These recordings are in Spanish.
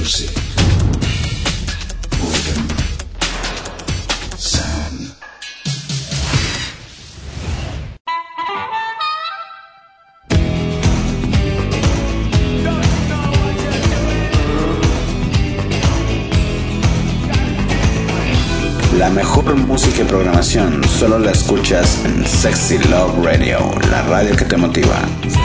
music, rhythm, sound. La mejor música y programación solo la escuchas en Sexy Love Radio, la radio que te motiva.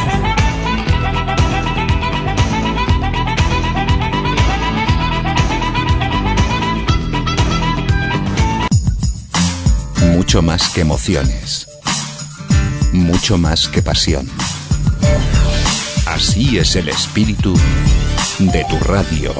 Mucho más que emociones, mucho más que pasión. Así es el espíritu de tu radio.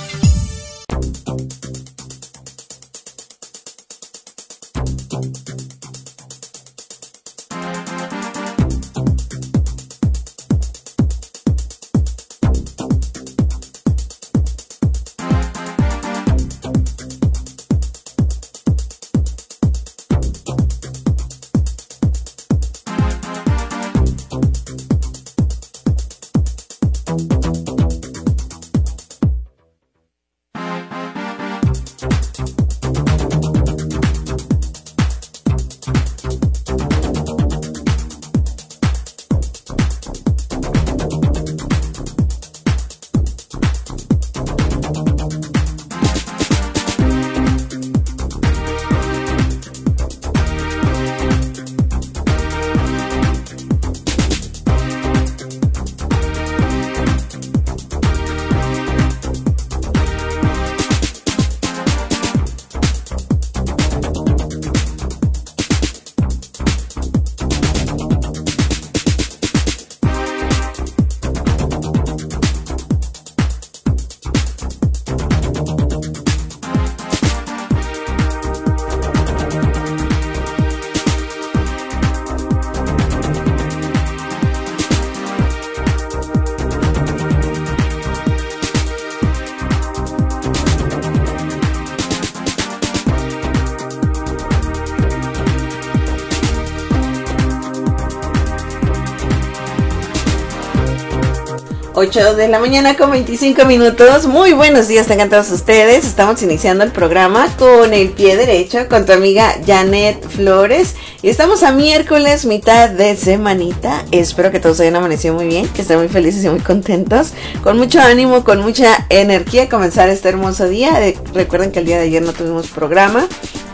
Ocho de la mañana con 25 minutos. Muy buenos días tengan todos ustedes. Estamos iniciando el programa con el pie derecho con tu amiga Janet Flores. Y estamos a miércoles, mitad de semanita. Espero que todos hayan amanecido muy bien, que estén muy felices y muy contentos. Con mucho ánimo, con mucha energía a comenzar este hermoso día. Recuerden que el día de ayer no tuvimos programa.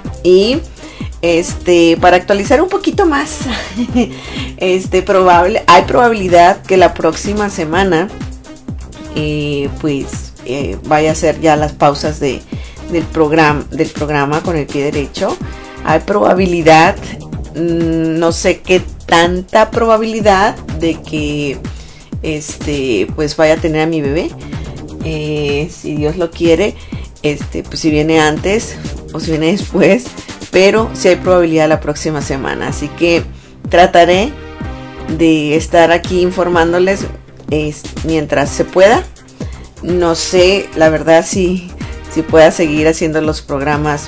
Y para actualizar un poquito más, hay probabilidad que la próxima semana, vaya a ser ya las pausas del programa con el pie derecho. Hay probabilidad, no sé qué tanta probabilidad de que, pues vaya a tener a mi bebé, si Dios lo quiere, pues si viene antes o si viene después. Pero sí hay probabilidad la próxima semana. Así que trataré de estar aquí informándoles mientras se pueda. No sé, la verdad, si pueda seguir haciendo los programas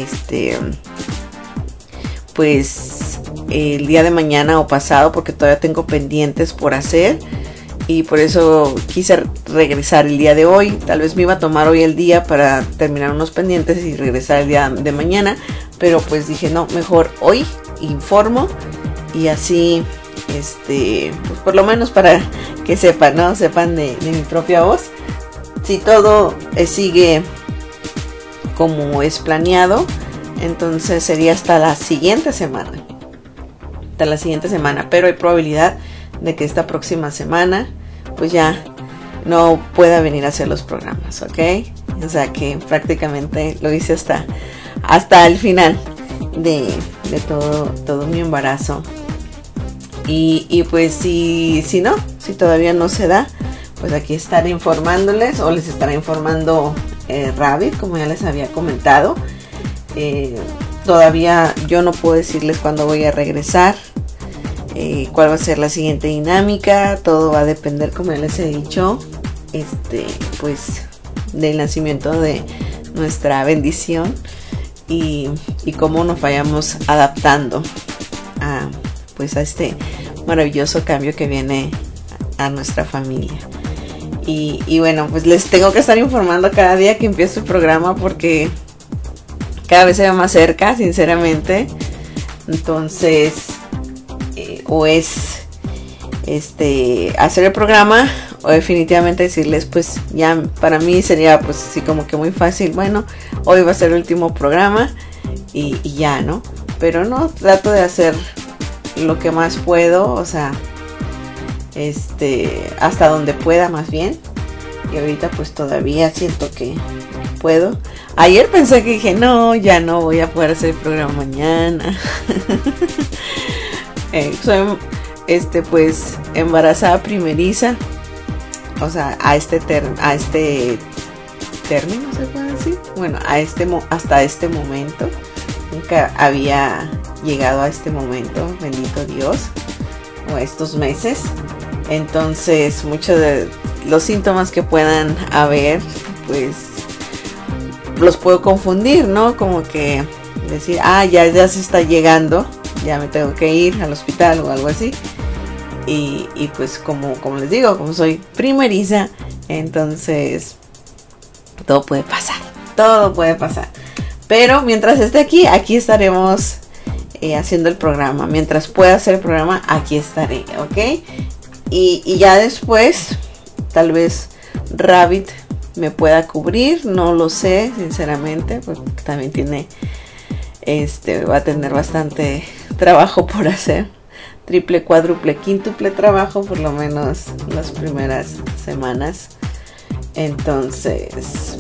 pues el día de mañana o pasado, porque todavía tengo pendientes por hacer. Y por eso quise regresar el día de hoy. Tal vez me iba a tomar hoy el día para terminar unos pendientes y regresar el día de mañana. Pero pues dije, no, mejor hoy informo. Y así, pues por lo menos para que sepan, ¿no? Sepan de mi propia voz. Si todo sigue como es planeado, entonces sería hasta la siguiente semana. Pero hay probabilidad de que esta próxima semana pues ya no pueda venir a hacer los programas, ¿ok? O sea que prácticamente lo hice hasta el final de todo mi embarazo. Y pues si todavía no se da, pues aquí estaré informándoles, o les estará informando Rabbit, como ya les había comentado. Todavía yo no puedo decirles cuándo voy a regresar, cuál va a ser la siguiente dinámica. Todo va a depender, como ya les he dicho, pues del nacimiento de nuestra bendición y cómo nos vayamos adaptando a este maravilloso cambio que viene a nuestra familia. Y bueno, pues les tengo que estar informando cada día que empiezo el programa porque cada vez se ve más cerca, sinceramente. Entonces, o es hacer el programa, o definitivamente decirles, pues ya para mí sería pues así como que muy fácil, bueno, hoy va a ser el último programa y ya, ¿no? Pero no, trato de hacer lo que más puedo, o sea, hasta donde pueda más bien. Y ahorita pues todavía siento que puedo. Ayer pensé que dije, no, ya no voy a poder hacer el programa mañana. Soy pues embarazada primeriza. O sea, a este término, ¿se puede decir? Bueno, hasta este momento. Nunca había llegado a este momento, bendito Dios, o a estos meses. Entonces, muchos de los síntomas que puedan haber, pues, los puedo confundir, ¿no? Como que decir, ya se está llegando, ya me tengo que ir al hospital o algo así. Y pues como les digo, como soy primeriza, entonces todo puede pasar. Pero mientras esté aquí estaremos haciendo el programa. Mientras pueda hacer el programa, aquí estaré, ¿ok? Y ya después, tal vez Rabbit me pueda cubrir, no lo sé, sinceramente, porque también tiene, va a tener bastante trabajo por hacer. Triple, cuádruple, quíntuple trabajo, por lo menos las primeras semanas. Entonces,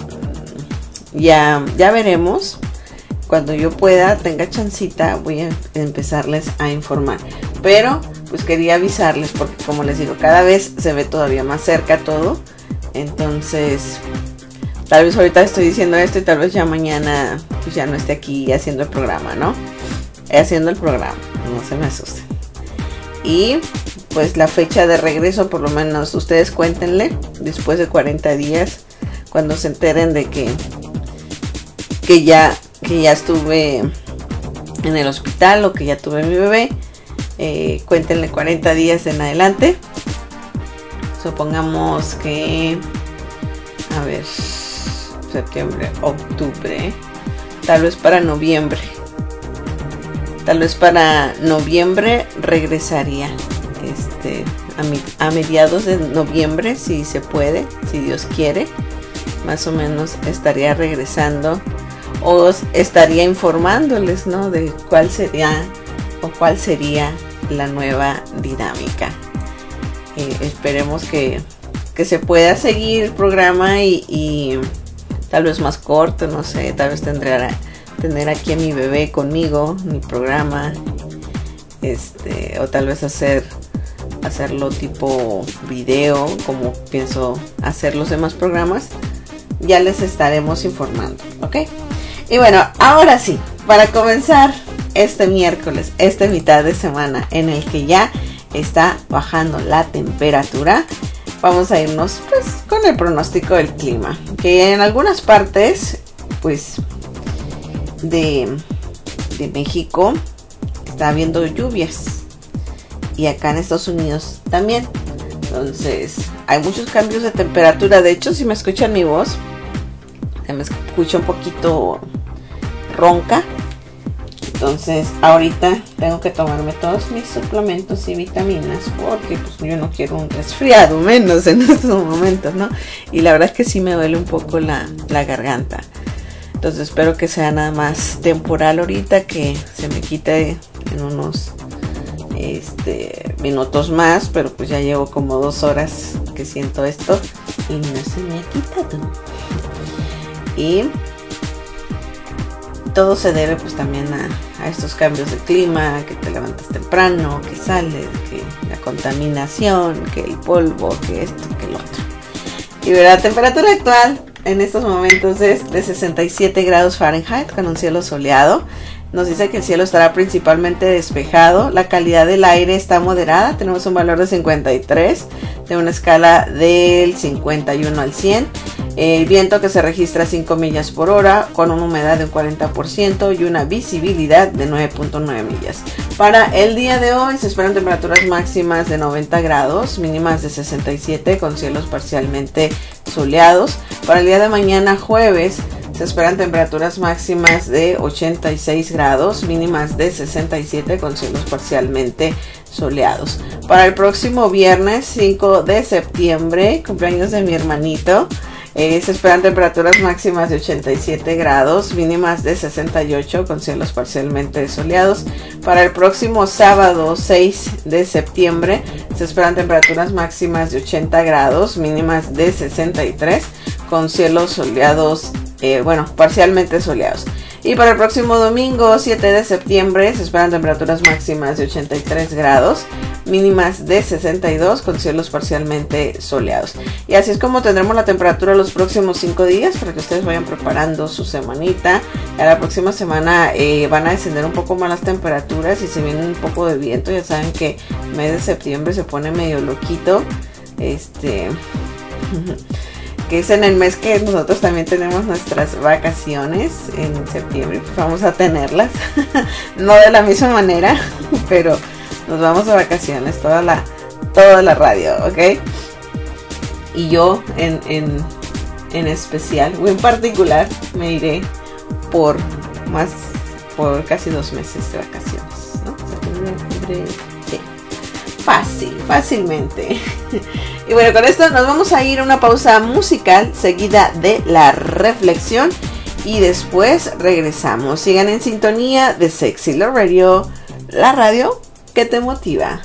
ya veremos. Cuando yo pueda, tenga chancita, voy a empezarles a informar. Pero, pues quería avisarles, porque como les digo, cada vez se ve todavía más cerca todo. Entonces, tal vez ahorita estoy diciendo esto y tal vez ya mañana, pues ya no esté aquí haciendo el programa, ¿no? Haciendo el programa, no se me asusten. Y pues la fecha de regreso, por lo menos ustedes cuéntenle, después de 40 días, cuando se enteren de que ya estuve en el hospital o que ya tuve mi bebé, cuéntenle 40 días en adelante. Supongamos que, a ver, septiembre, octubre, tal vez para noviembre. Tal vez para noviembre regresaría, a mediados de noviembre, si se puede, si Dios quiere, más o menos estaría regresando, o estaría informándoles, ¿no? De cuál sería la nueva dinámica. Esperemos que se pueda seguir el programa y tal vez más corto, no sé, tal vez tener aquí a mi bebé conmigo, mi programa, o tal vez hacerlo tipo video, como pienso hacer los demás programas. Ya les estaremos informando, ¿ok? Y bueno, ahora sí, para comenzar este miércoles, esta mitad de semana en el que ya está bajando la temperatura, vamos a irnos pues con el pronóstico del clima, que en algunas partes pues de México está habiendo lluvias, y acá en Estados Unidos también. Entonces hay muchos cambios de temperatura. De hecho, si me escuchan mi voz, se me escucha un poquito ronca. Entonces ahorita tengo que tomarme todos mis suplementos y vitaminas, porque pues yo no quiero un resfriado, menos en estos momentos, ¿no? Y la verdad es que sí me duele un poco la garganta. Entonces espero que sea nada más temporal ahorita, que se me quite en unos minutos más, pero pues ya llevo como 2 horas que siento esto y no se me ha quitado. Y todo se debe pues también a estos cambios de clima, que te levantas temprano, que sales, que la contaminación, que el polvo, que esto, que lo otro. Y la temperatura actual en estos momentos es de 67 grados Fahrenheit con un cielo soleado. Nos dice que el cielo estará principalmente despejado. La calidad del aire está moderada. Tenemos un valor de 53 de una escala del 51 al 100. El viento que se registra a 5 millas por hora con una humedad de un 40% y una visibilidad de 9.9 millas. Para el día de hoy se esperan temperaturas máximas de 90 grados, mínimas de 67 con cielos parcialmente soleados. Para el día de mañana jueves se esperan temperaturas máximas de 86 grados, mínimas de 67 con cielos parcialmente soleados. Para el próximo viernes 5 de septiembre, cumpleaños de mi hermanito, se esperan temperaturas máximas de 87 grados, mínimas de 68 con cielos parcialmente soleados. Para el próximo sábado 6 de septiembre se esperan temperaturas máximas de 80 grados, mínimas de 63 con cielos soleados, parcialmente soleados. Y para el próximo domingo 7 de septiembre se esperan temperaturas máximas de 83 grados, mínimas de 62 con cielos parcialmente soleados. Y así es como tendremos la temperatura los próximos 5 días para que ustedes vayan preparando su semanita. A la próxima semana van a descender un poco más las temperaturas y se viene un poco de viento. Ya saben que el mes de septiembre se pone medio loquito. Que es en el mes que nosotros también tenemos nuestras vacaciones en septiembre, pues vamos a tenerlas, no de la misma manera, pero nos vamos de vacaciones, toda la radio, ¿ok? Y yo en especial, o en particular, me iré por casi 2 meses de vacaciones, ¿no? Septiembre, octubre, sí. Fácilmente. Y bueno, con esto nos vamos a ir a una pausa musical seguida de la reflexión y después regresamos. Sigan en sintonía de Sexy Love Radio, la radio que te motiva.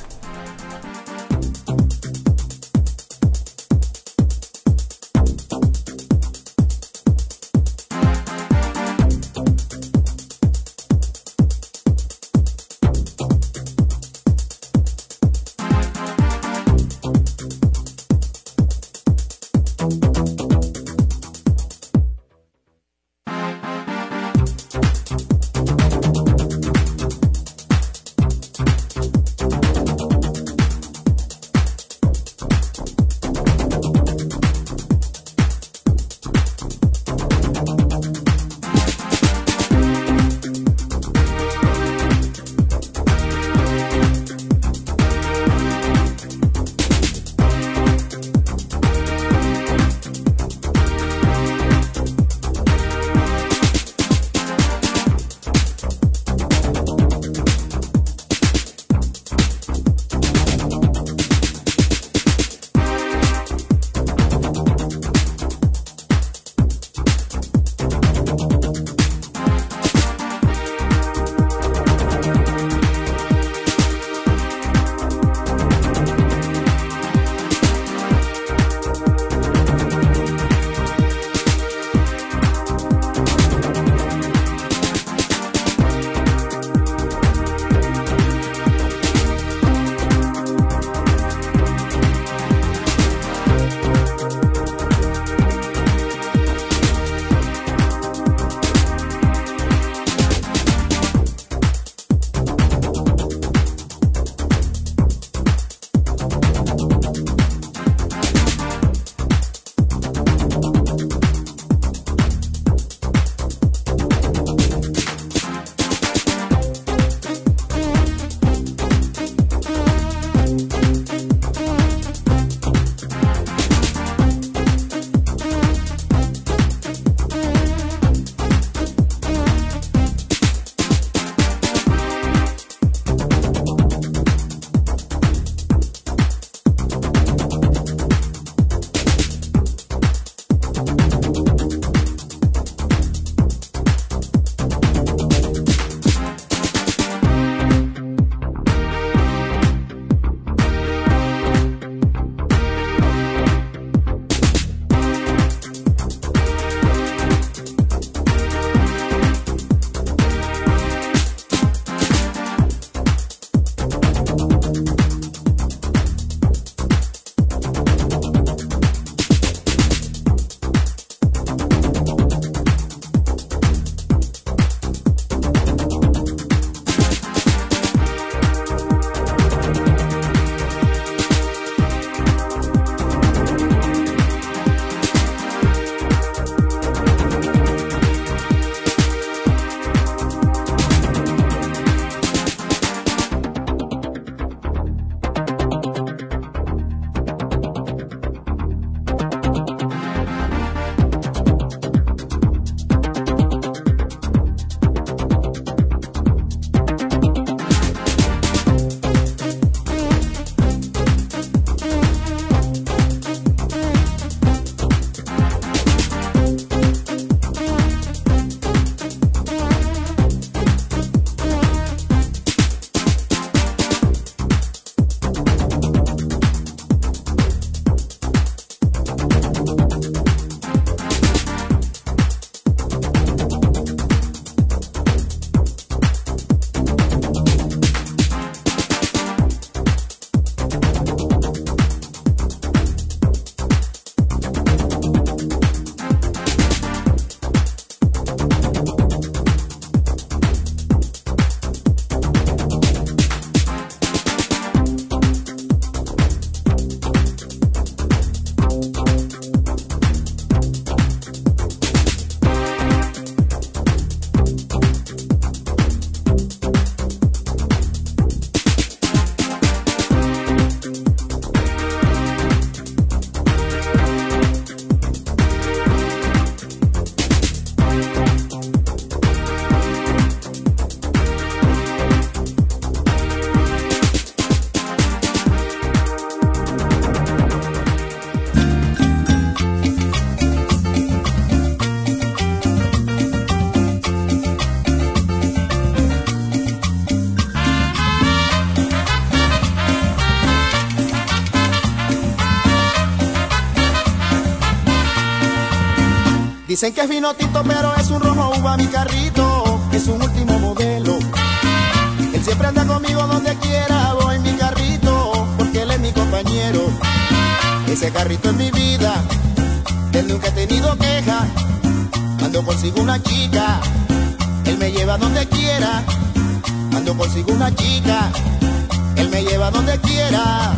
Dicen que es vino tinto, pero es un rojo uva mi carrito, es un último modelo. Él siempre anda conmigo donde quiera, voy mi carrito, porque él es mi compañero. Ese carrito es mi vida, él nunca ha tenido queja. Cuando consigo una chica, él me lleva donde quiera. Cuando consigo una chica, él me lleva donde quiera.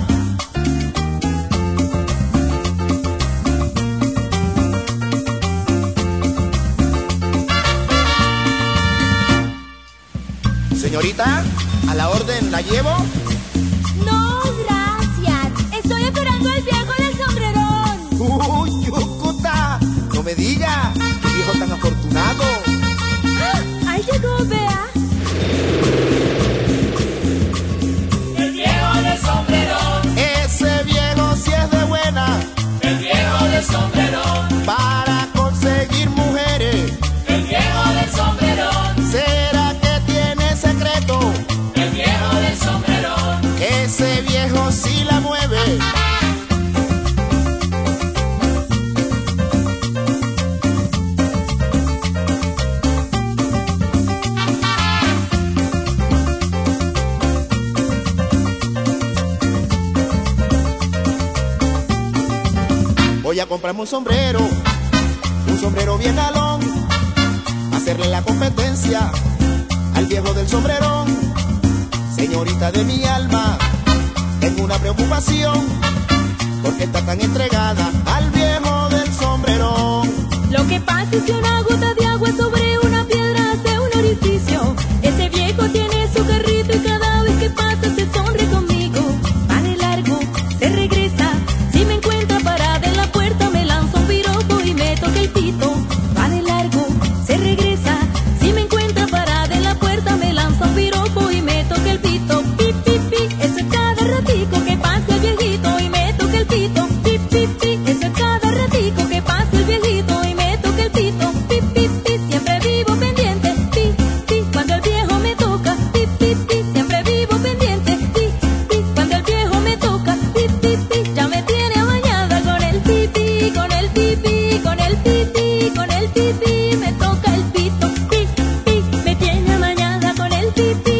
Señorita, a la orden, ¿la llevo? No, gracias. Estoy esperando al viejo del sombrerón. ¡Uy, Yucuta! No me diga, qué viejo tan afortunado. ¡Ah! Ahí llegó, vea. El viejo del sombrerón. Ese viejo sí es de buena. El viejo del sombrerón. Para conseguir mujeres. El viejo del sombrerón. ¿Será que tiene secreto? El viejo del sombrerón. Ese viejo sí la mueve. Voy a comprarme un sombrero bien galón, hacerle la competencia al viejo del sombrerón. Señorita de mi alma, tengo una preocupación, porque está tan entregada al viejo del sombrerón. Lo que pasa es que una gota de agua sobre una piedra hace un orificio. Ese viejo tiene su carrito y cada vez que pasa se sonríe conmigo. Va de largo, se regresa. Si me encuentra parada en la puerta me lanza un piropo y me toca el pito. Va de largo, se regresa. Si me encuentra parada en la puerta me lanza un piropo y me toca el pito. Pi, pi, pi, eso es cada ratico que pasa el viejito y me toca el pito. Pi, pi, pi, eso es cada ratico que pasa el viejito y me toca el pito. Pi, pi, pi, siempre vivo pendiente. Pi, pi, cuando el viejo me toca. Pi, pi, pi, siempre vivo pendiente. Pi, pi, cuando el viejo me toca. Pi, pi, pi, ya me tiene amañada con el pipi, con el pipi, con el pipi, con el pipi, me toca el pito. Pi, pi, me tiene amañada con el pipi.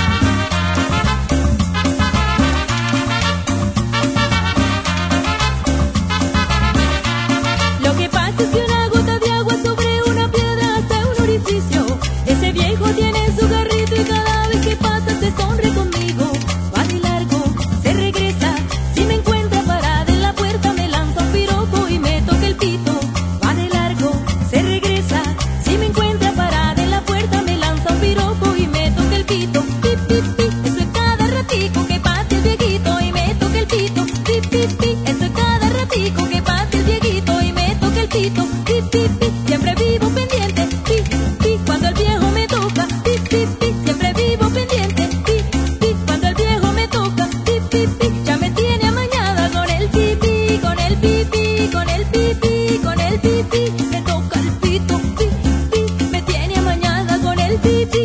Lo que pasa es que una gota de agua sobre una piedra hace un orificio. Ese viejo tiene su carrito y cada vez que pasa se sonríe conmigo. Va de largo, se regresa. Si me encuentra parada en la puerta me lanza un piropo y me toca el pito. Va de largo, se regresa. Si me encuentra parada en la puerta me lanza un piropo y me toca el pito. Pi, pi, pi, eso es cada ratico que pasa el viejito y me toca el pito. Pi, pi, pi, eso es cada ratico que pasa el viejito y me toca el pito. Pi, pi, pi, siempre vivo pendiente. Pi, pi, cuando el viejo me toca. Pi, pi, pi, siempre vivo pendiente. Pi, pi, cuando el viejo me toca. Pi, pi, pi, ya me tiene amañada con el pipi, con el pipi, con el pipi, con el pipi, me toca el pito. Pi, pi, me tiene amañada con el pipi.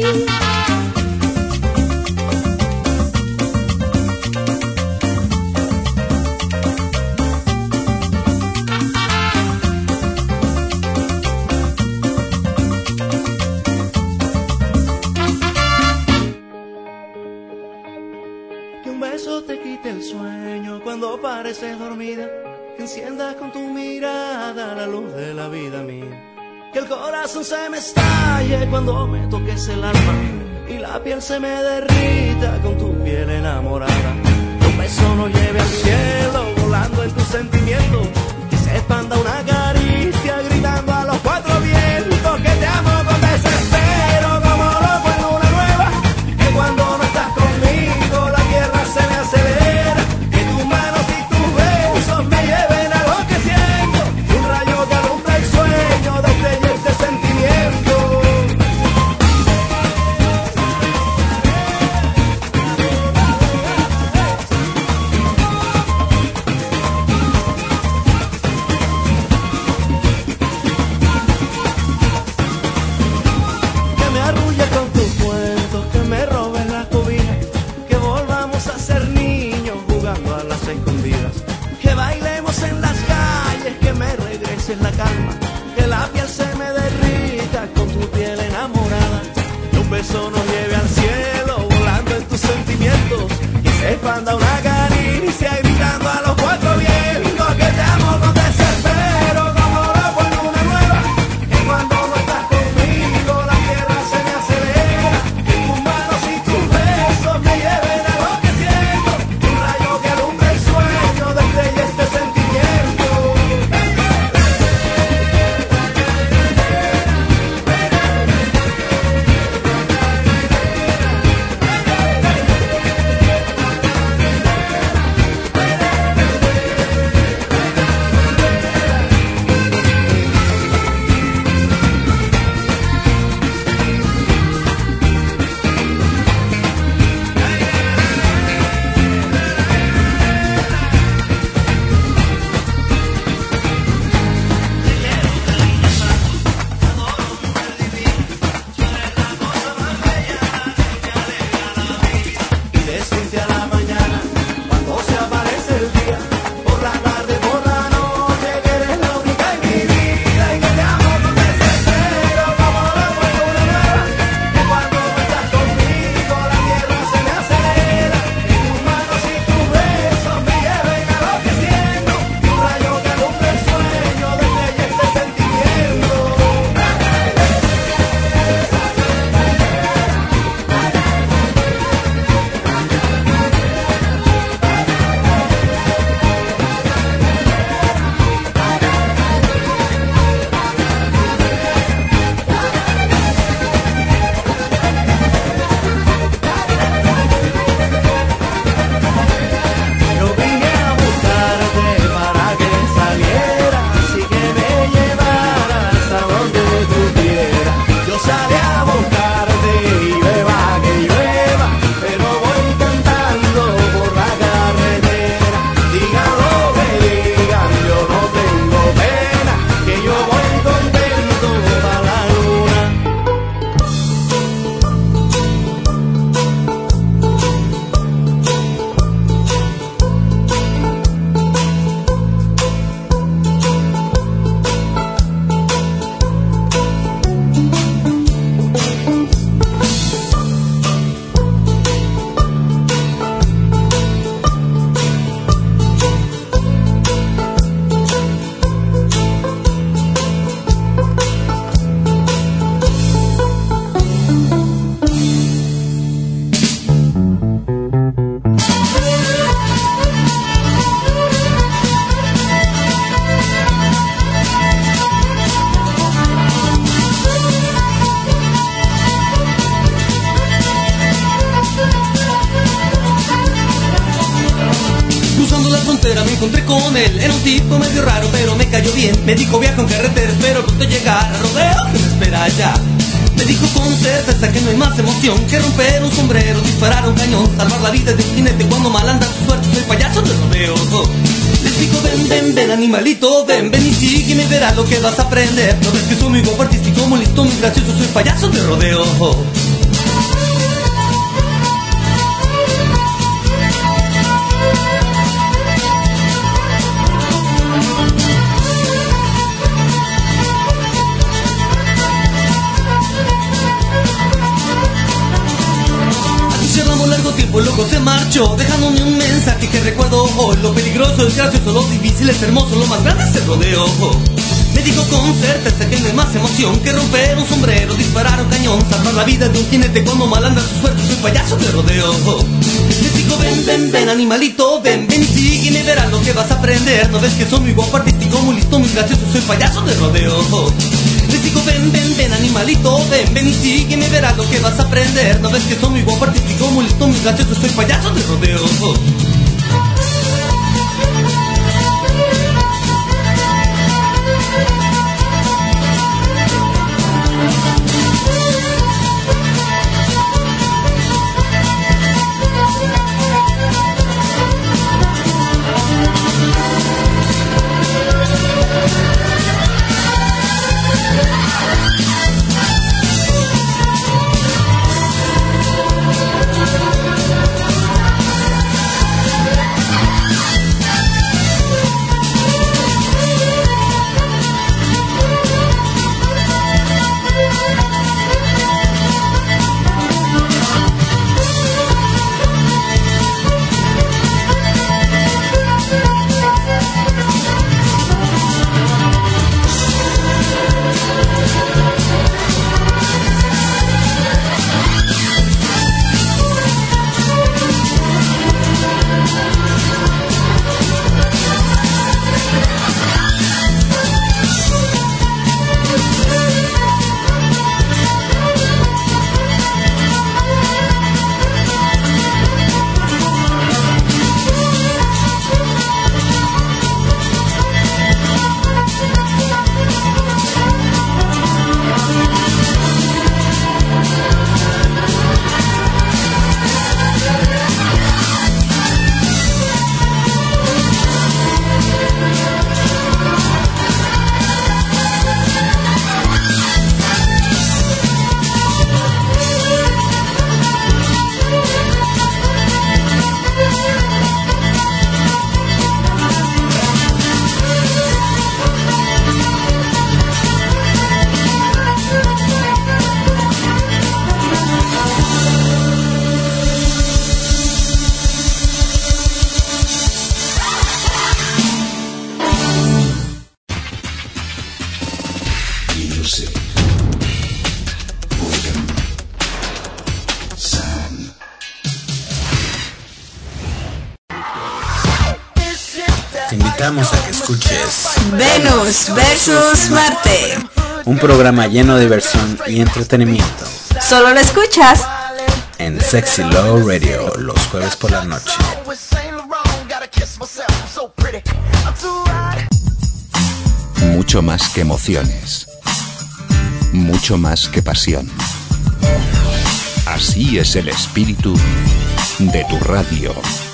Que un beso te quite el sueño cuando pareces dormida, que enciendas con tu mirada la luz de la vida mía, que el corazón se me estalle cuando me toques el alma y la piel se me derrita con tu piel enamorada, que un beso nos lleve al cielo volando en tus sentimientos, que se expanda una caricia gritando a los cuatro vientos, que te amo con desespero como loco en luna nueva, que cuando no estás conmigo la tierra se me acelera, que tus manos y tus besos me lleven a lo que siento, un rayo que alumbra el sueño de este sentimiento. Que me arrulle con tus cuentos, que me robes la cobija, que volvamos a ser niños jugando a las escondidas, que bailemos en las calles, que me regreses la calma, que la piel se beso nos lleve al cielo, volando en tus sentimientos, que se expanda una caricia gritando a los cuatro vientos que te amo con desespero, como loco en luna nueva, que cuando no estás conmigo la tierra se me acelera, que tus manos y tus besos me lleven a lo que siento, un rayo que alumbra el sueño, destrella este sentimiento. Me encontré con él, era un tipo medio raro pero me cayó bien. Me dijo viajo en carretera, espero pronto llegar a rodeo que me espera allá. Me dijo con certeza que no hay más emoción que romper un sombrero, disparar un cañón, salvar la vida de un jinete cuando mal anda su suerte. Soy payaso de rodeo. Les digo ven, ven, ven animalito, ven, ven y sígueme y verás lo que vas a aprender. No ves que soy muy guapo, artístico, muy listo, muy gracioso, soy payaso de rodeo. Tiempo luego se marchó dejándome un mensaje que recuerdo hoy. Lo peligroso es gracioso, lo difícil es hermoso, lo más grande es el rodeo. Me dijo con certeza que no hay más emoción que romper un sombrero, disparar un cañón, salvar la vida de un jinete cuando mal anda su suerte. Soy payaso de rodeo. Les digo ven, ven, ven animalito, ven, ven y sígueme y verás lo que vas a aprender. No ves que soy muy guapo, artístico, muy listo, muy gracioso, soy payaso de rodeo. Les digo ven, ven, ven animalito, ven, ven y sígueme y verás lo que vas a aprender. No ves que soy muy guapo, artístico, muy listo, muy gracioso, soy payaso de rodeo. Music. Rhythm. Sound. Te invitamos a que escuches Venus versus Marte. un programa lleno de diversión y entretenimiento Solo lo escuchas en Sexy Love Radio los jueves por la noche. Mucho más que emociones. Mucho más que pasión. Así es el espíritu de tu radio.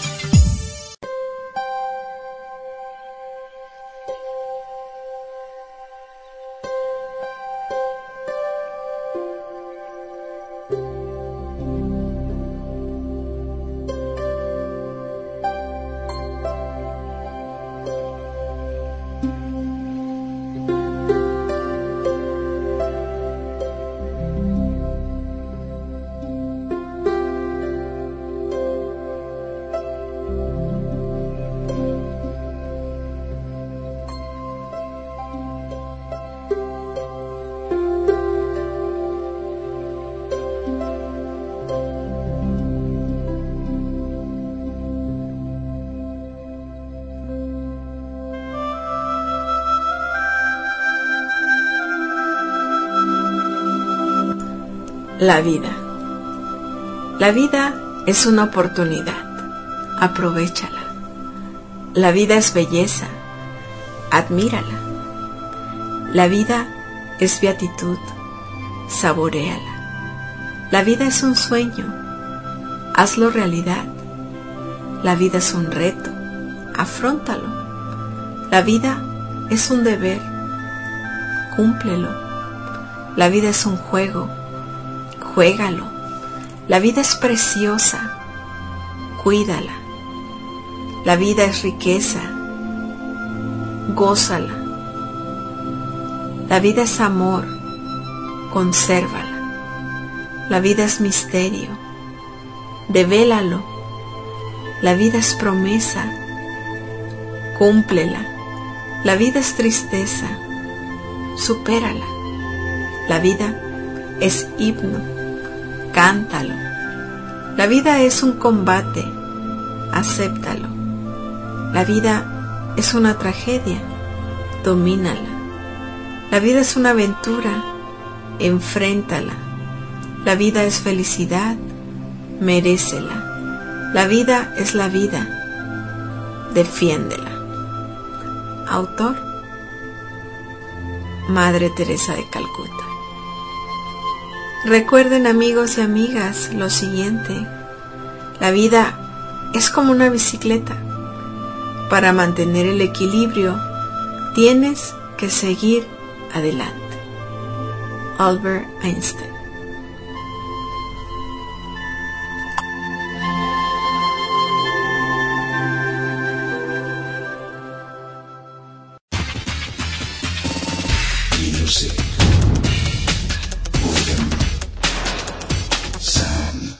la vida. La vida es una oportunidad. Aprovéchala. La vida es belleza. Admírala. La vida es beatitud. Saboréala. La vida es un sueño. Hazlo realidad. La vida es un reto. Afróntalo. La vida es un deber. Cúmplelo. La vida es un juego. Juégalo. La vida es preciosa. Cuídala. La vida es riqueza. Gózala. La vida es amor. Consérvala. La vida es misterio. Devélalo. La vida es promesa. Cúmplela. La vida es tristeza. Supérala. La vida es himno. Cántalo. La vida es un combate. Acéptalo. La vida es una tragedia. Domínala. La vida es una aventura. Enfréntala. La vida es felicidad. Merécela. La vida es la vida. Defiéndela. Autor: Madre Teresa de Calcuta. Recuerden, amigos y amigas, lo siguiente: la vida es como una bicicleta. Para mantener el equilibrio, tienes que seguir adelante. Albert Einstein. Music. Rhythm. Sound.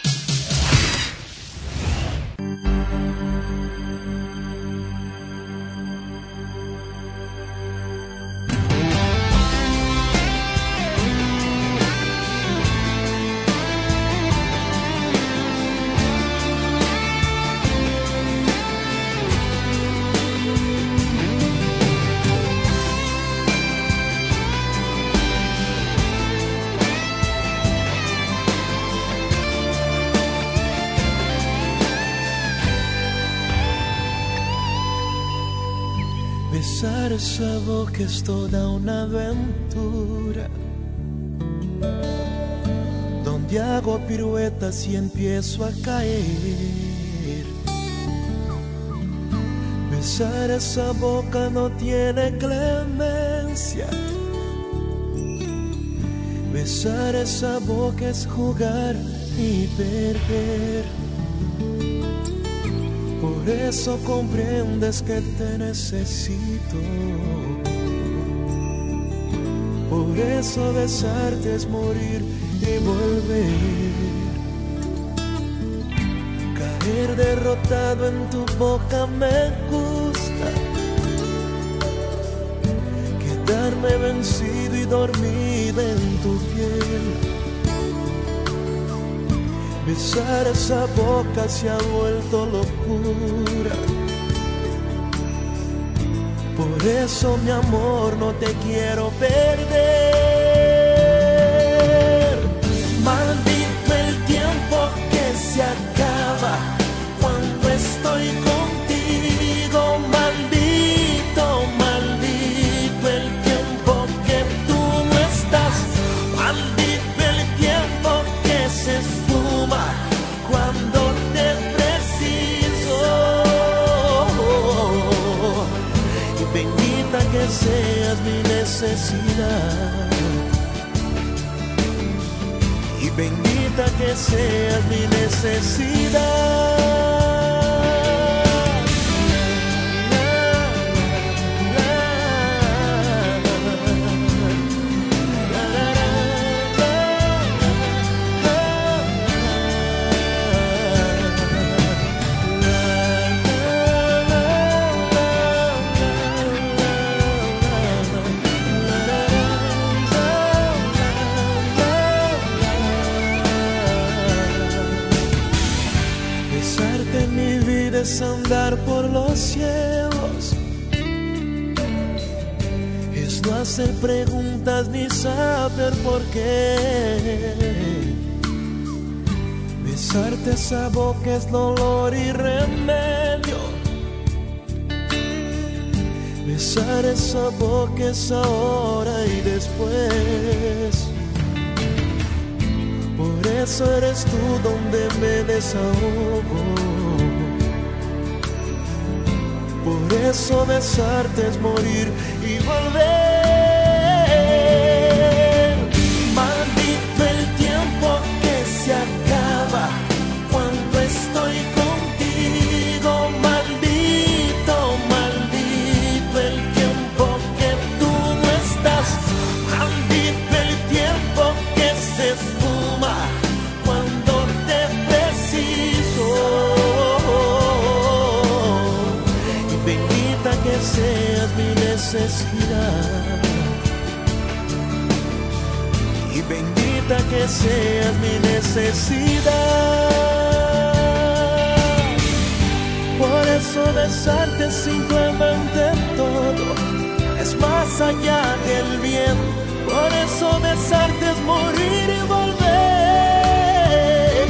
Besar esa boca es toda una aventura, donde hago piruetas y empiezo a caer. Besar esa boca no tiene clemencia. Besar esa boca es jugar y perder. Por eso comprendes que te necesito. Por eso besarte es morir y volver. Caer derrotado en tu boca me gusta. Quedar haberme vencido y dormir en tu piel. Besar esa boca se ha vuelto locura. Por eso, mi amor, no te quiero perder. Maldito el tiempo que se acaba cuando estoy contigo. Maldito, maldito el tiempo que tú no estás. Maldito el tiempo que se esfuma cuando te preciso. Y bendita que seas mi necesidad. Y bendita que seas mi necesidad. Es andar por los cielos, es no hacer preguntas ni saber por qué. Besarte esa boca es dolor y remedio. Besar esa boca es ahora y después. Por eso eres tú donde me desahogo. Por eso besarte es morir y volver. Maldito el tiempo que se acaba cuando estoy contigo. Maldito, maldito el tiempo que tú no estás. Maldito el tiempo que se esfuma cuando te preciso. Que seas mi necesidad. Y bendita que seas mi necesidad. Por eso besarte es simplemente todo, es más allá del bien. Por eso besarte es morir y volver.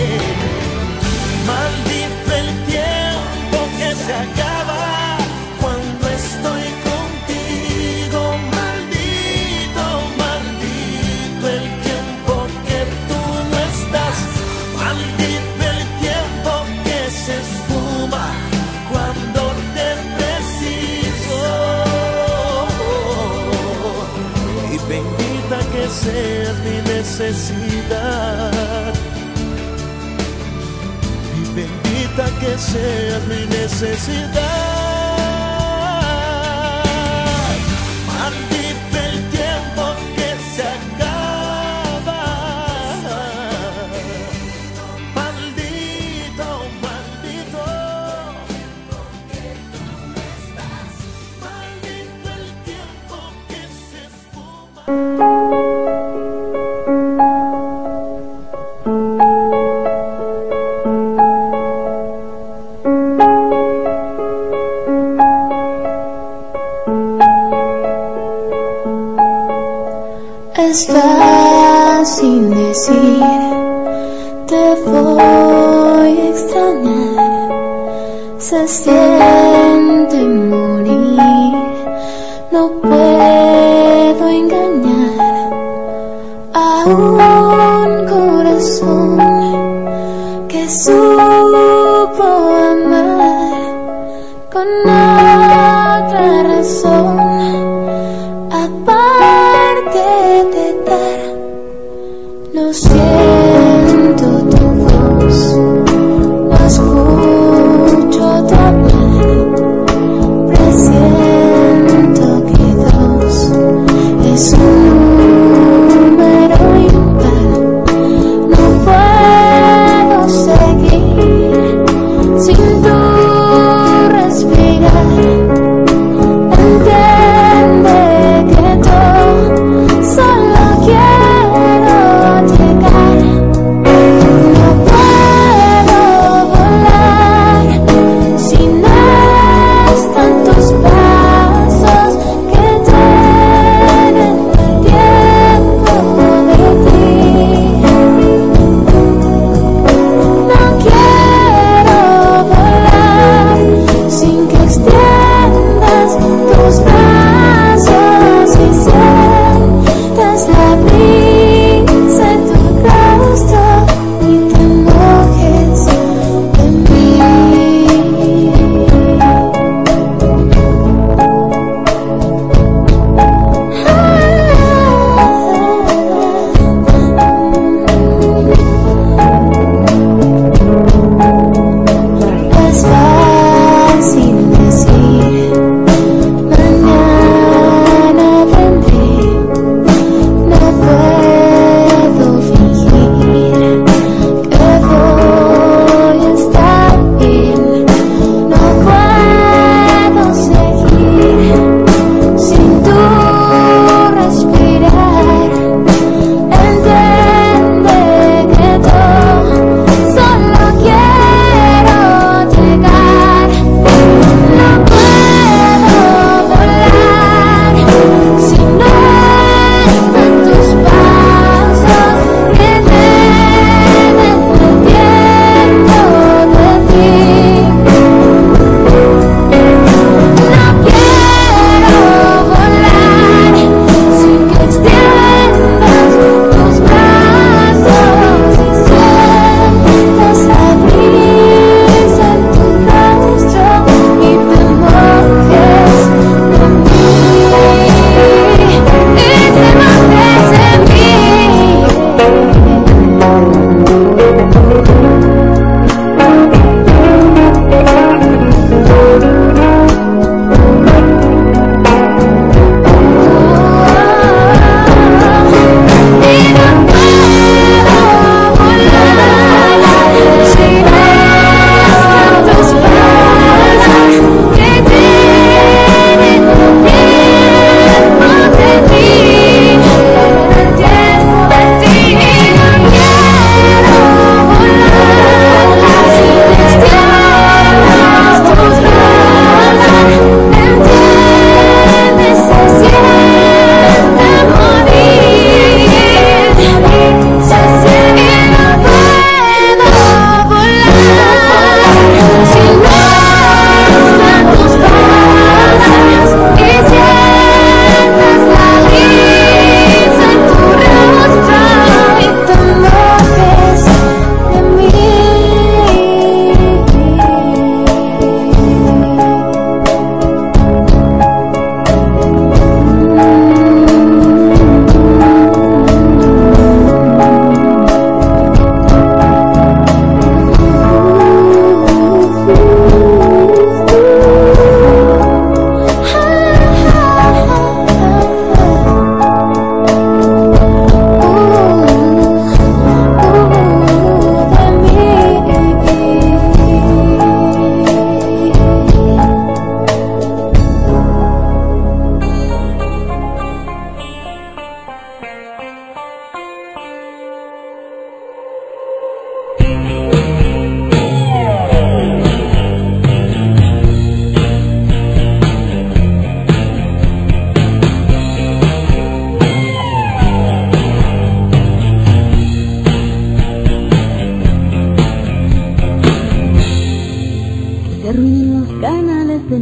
Maldito el tiempo que se acaba cuando estoy contigo. Maldito, maldito el tiempo que tú no estás. Maldito el tiempo que se esfuma cuando te preciso. Y bendita que seas mi necesidad. Y bendita que seas mi necesidad. Es fácil decir, te voy a extrañar. Se siente morir, no puedo engañar a un corazón que supo amar con otra razón. No siento tu voz, no escucho tu hablar, presiento que dos es un número impar. No puedo seguir sin tu respirar. Entiende que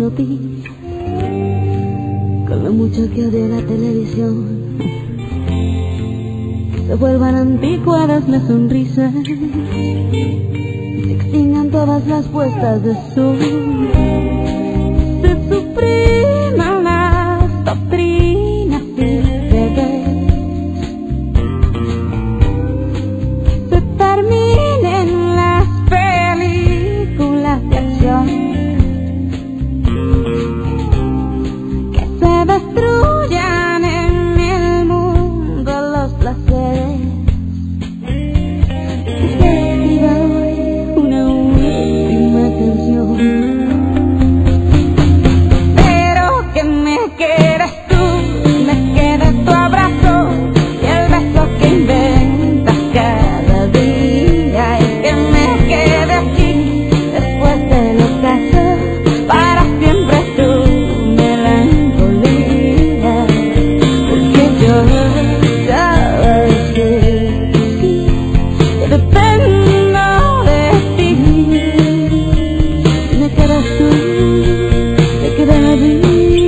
noticia, con lo mucho que odio la televisión, que se vuelvan anticuadas las sonrisas, se extingan todas las puestas de sol, se supriman las doctrinas y deberes, se terminen las películas de acción, que se destruyan en el mundo los placeres, que se escriba hoy una última canción, pero que me quedes tú, me quede tu abrazo y el beso que inventas cada día, y que me quede aquí después del ocaso para siempre tu melancolía, porque yo sabes que sí, que dependo de ti. Si me quedas tú, me queda la vida.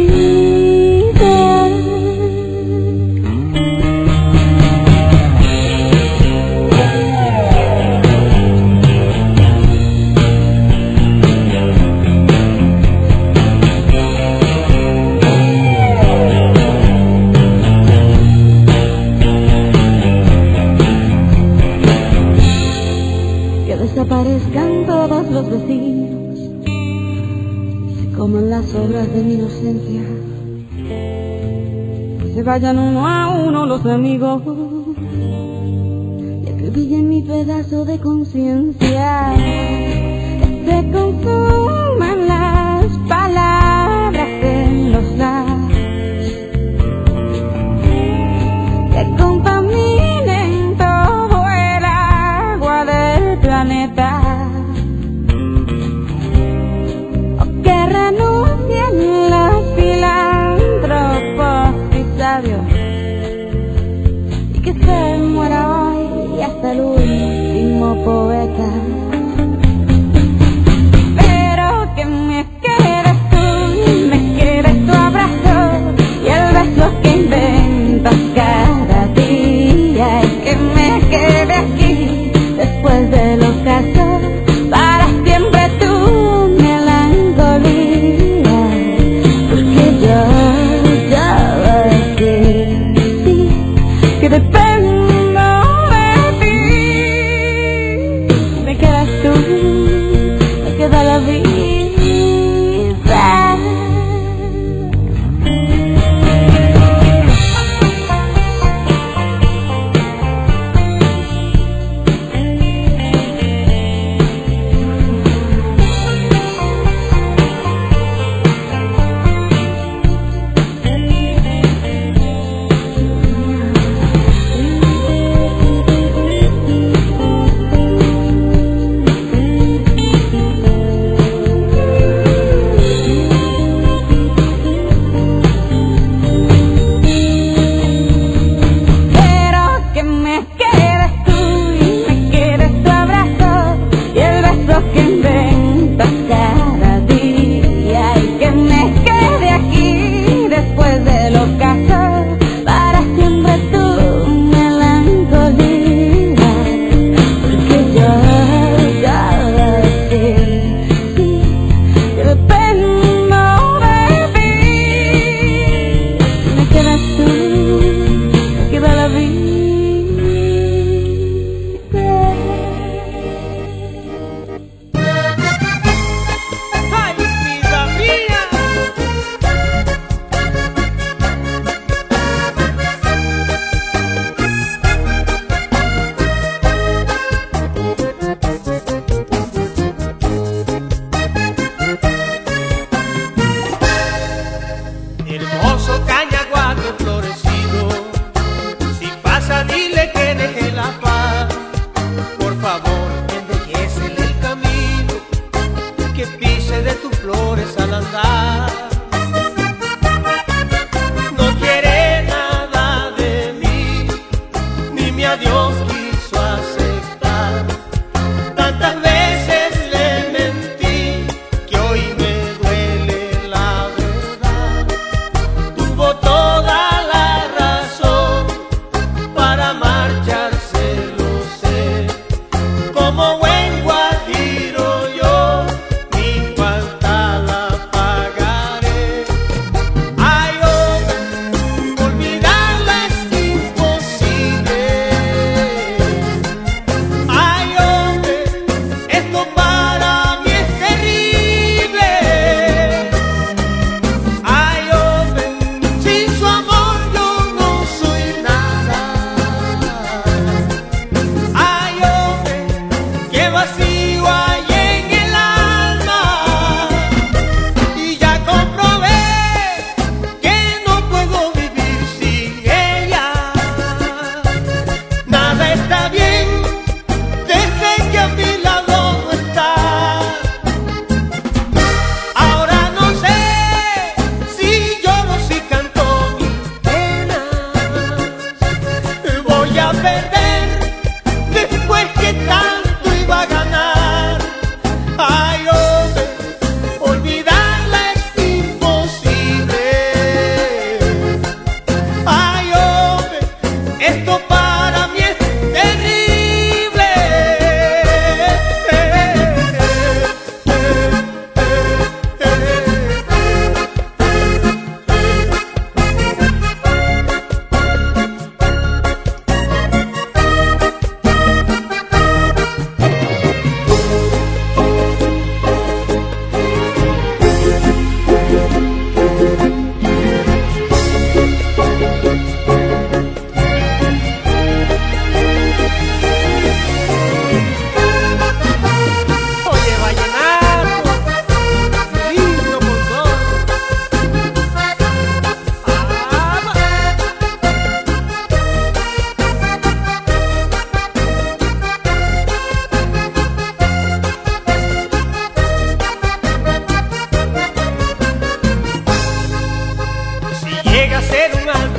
Que desaparezcan todos los vecinos, se coman las obras de mi inocencia, que se vayan uno a uno los amigos y acribillen mi pedazo de conciencia, que se consuman las palabras en los labios, que contaminen todo el agua del planeta, o que renuncien los filántropos y sabios, y que se muera hoy hasta el último poeta, pero que me quedes tú, me quedes tu abrazo y el beso que inventas cada día, y que me quede aquí después del ocaso para siempre tu melancolía, porque yo sabes que sí, que dependo de ti. Me quedas tú, me queda la vida. Pero que me quedes tú y me quedes tu abrazo y el beso que inventas cada día, y que me quede aquí después del ocaso para siempre tu melancolía, porque yo sabes que sí, que dependo de ti. Me quedas tú, me queda la vida. ¡Ay, vida mía! Hermoso Cañaguato,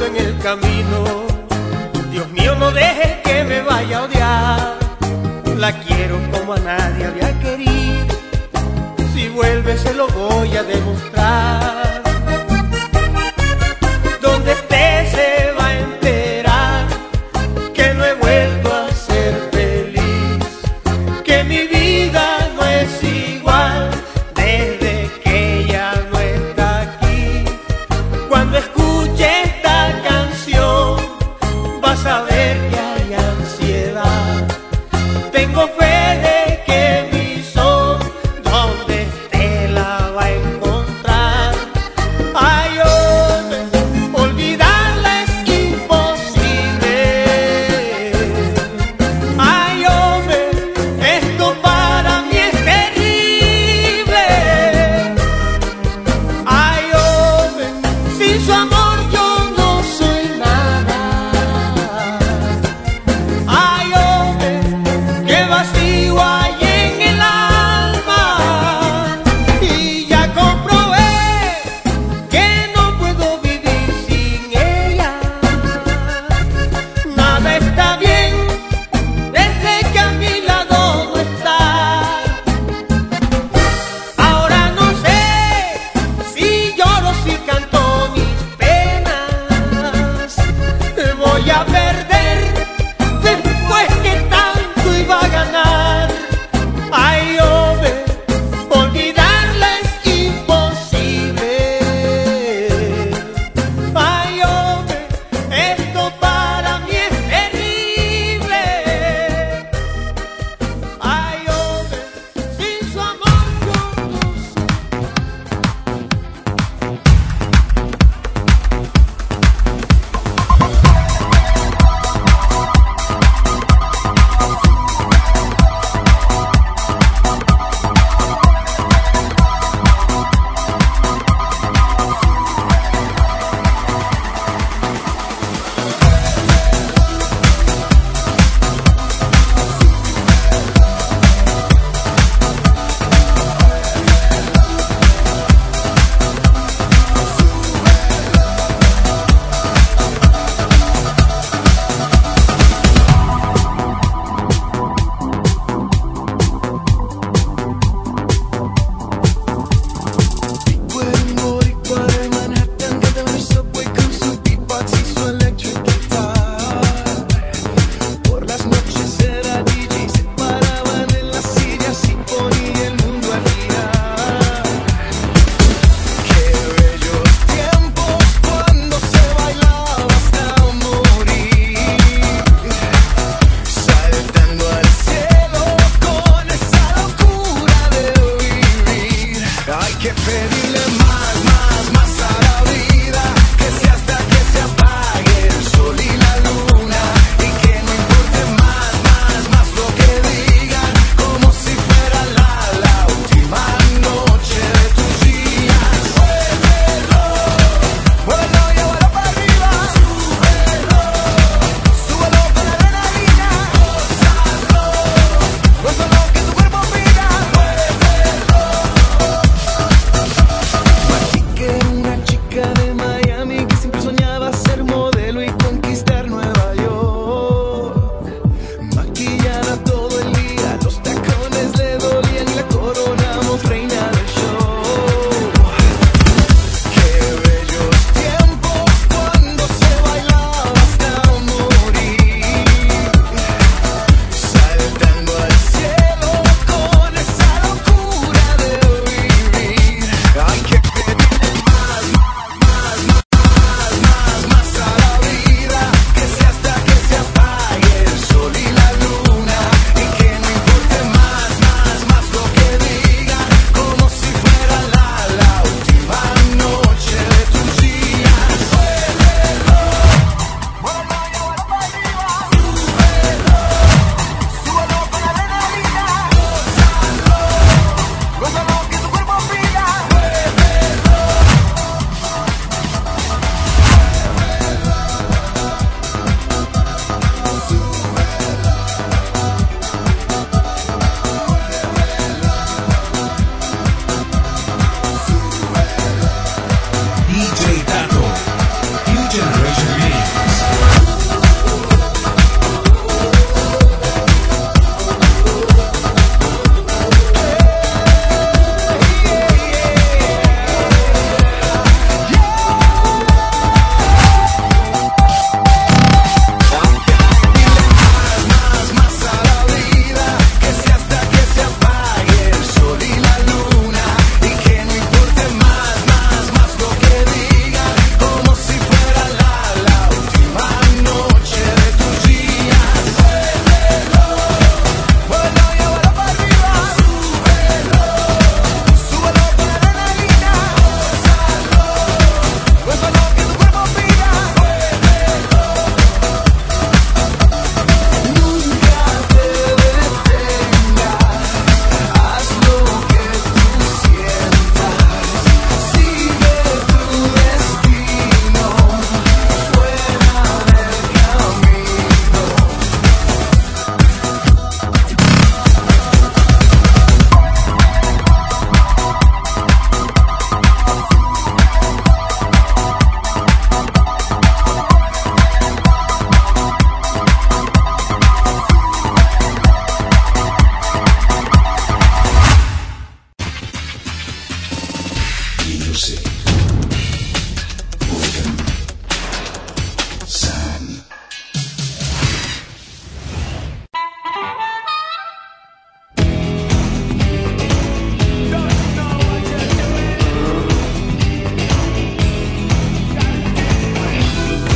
en el camino. Dios mío, no dejes que me vaya a odiar. La quiero como a nadie había querido. Si vuelve se lo voy a demostrar. Donde esté se va a enterar que no he vuelto a ser feliz, que mi vida no es igual desde que ella no está aquí. Cuando escuche esta canción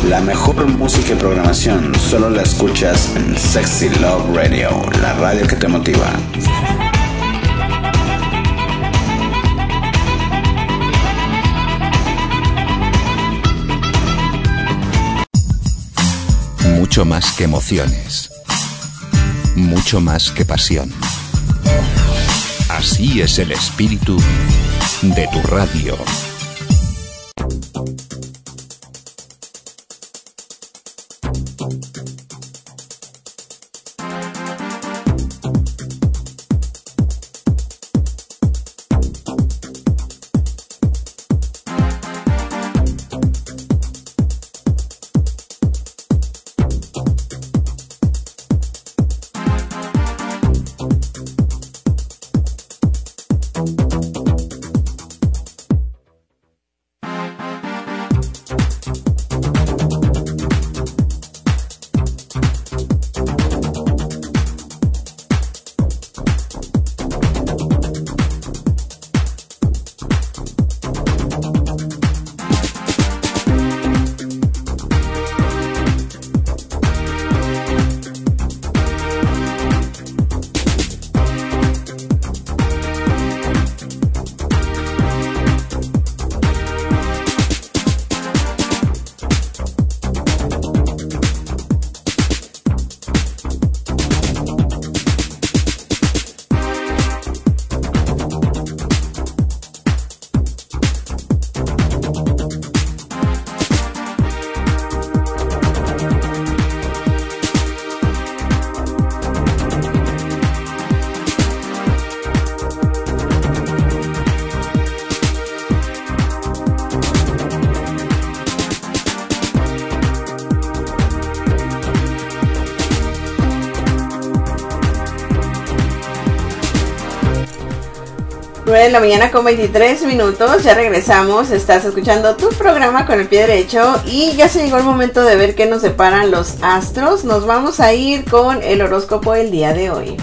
La mejor música y programación solo la escuchas en Sexy Love Radio, la radio que te motiva. Mucho más que emociones. Mucho más que pasión. Así es el espíritu de tu radio. De la mañana con 23 minutos, ya regresamos, estás escuchando tu programa con el pie derecho y ya se llegó el momento de ver qué nos separan los astros. Nos vamos a ir con el horóscopo del día de hoy.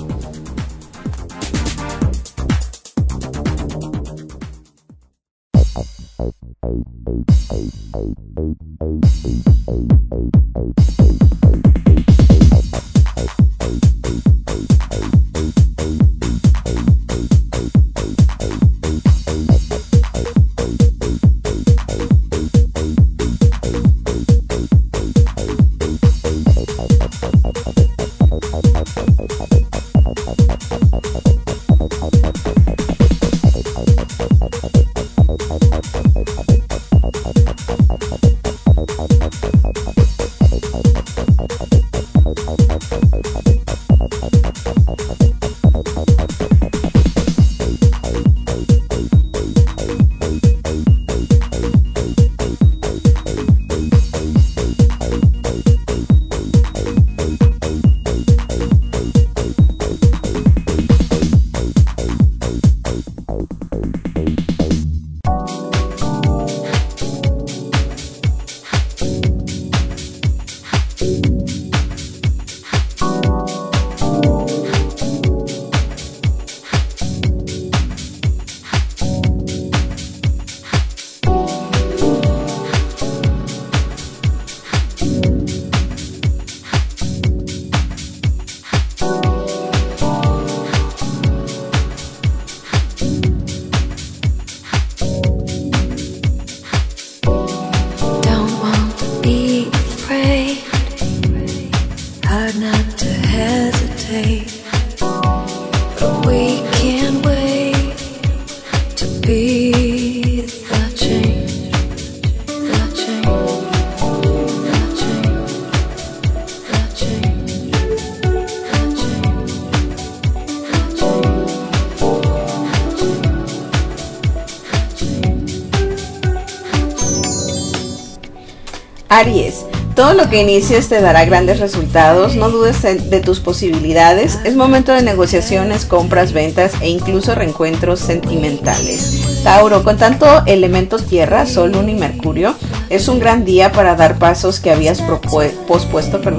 Aries, todo lo que inicies te dará grandes resultados, no dudes de tus posibilidades, es momento de negociaciones, compras, ventas e incluso reencuentros sentimentales. Tauro, con tanto elemento tierra, sol, luna y mercurio, es un gran día para dar pasos que habías pospuesto,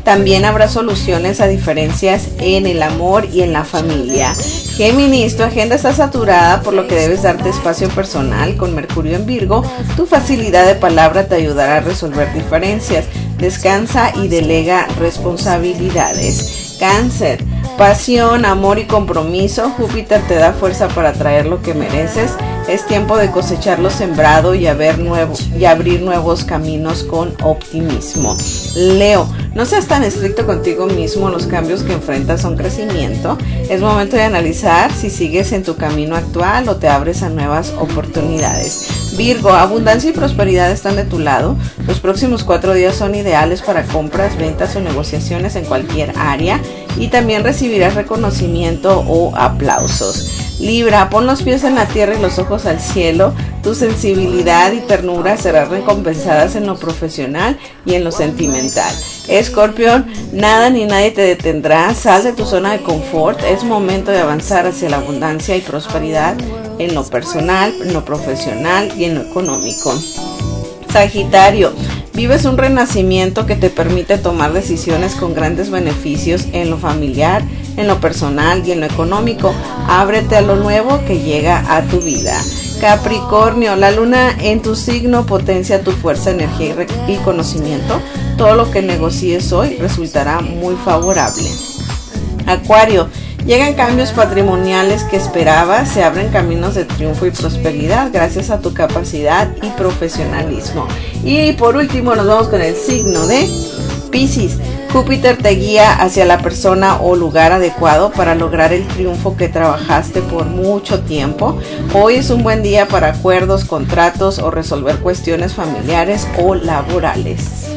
También habrá soluciones a diferencias en el amor y en la familia. Géminis, tu agenda está saturada, por lo que debes darte espacio personal. Con Mercurio en Virgo, tu facilidad de palabra te ayudará a resolver diferencias. Descansa y delega responsabilidades. Cáncer, pasión, amor y compromiso. Júpiter te da fuerza para atraer lo que mereces. Es tiempo de cosechar lo sembrado y abrir nuevos caminos con optimismo. Leo, no seas tan estricto contigo mismo, los cambios que enfrentas son crecimiento. Es momento de analizar si sigues en tu camino actual o te abres a nuevas oportunidades. Virgo, abundancia y prosperidad están de tu lado. Los próximos 4 días son ideales para compras, ventas o negociaciones en cualquier área, y también recibirás reconocimiento o aplausos. Libra, pon los pies en la tierra y los ojos al cielo. Tu sensibilidad y ternura serán recompensadas en lo profesional y en lo sentimental. Escorpión, nada ni nadie te detendrá. Sal de tu zona de confort. Es momento de avanzar hacia la abundancia y prosperidad en lo personal, en lo profesional y en lo económico. Sagitario, vives un renacimiento que te permite tomar decisiones con grandes beneficios en lo familiar, en lo personal y en lo económico. Ábrete a lo nuevo que llega a tu vida. Capricornio, la luna en tu signo potencia tu fuerza, energía y conocimiento. Todo lo que negocies hoy resultará muy favorable. Acuario, llegan cambios patrimoniales que esperabas, se abren caminos de triunfo y prosperidad gracias a tu capacidad y profesionalismo. Y por último nos vamos con el signo de Piscis. Júpiter te guía hacia la persona o lugar adecuado para lograr el triunfo que trabajaste por mucho tiempo. Hoy es un buen día para acuerdos, contratos o resolver cuestiones familiares o laborales.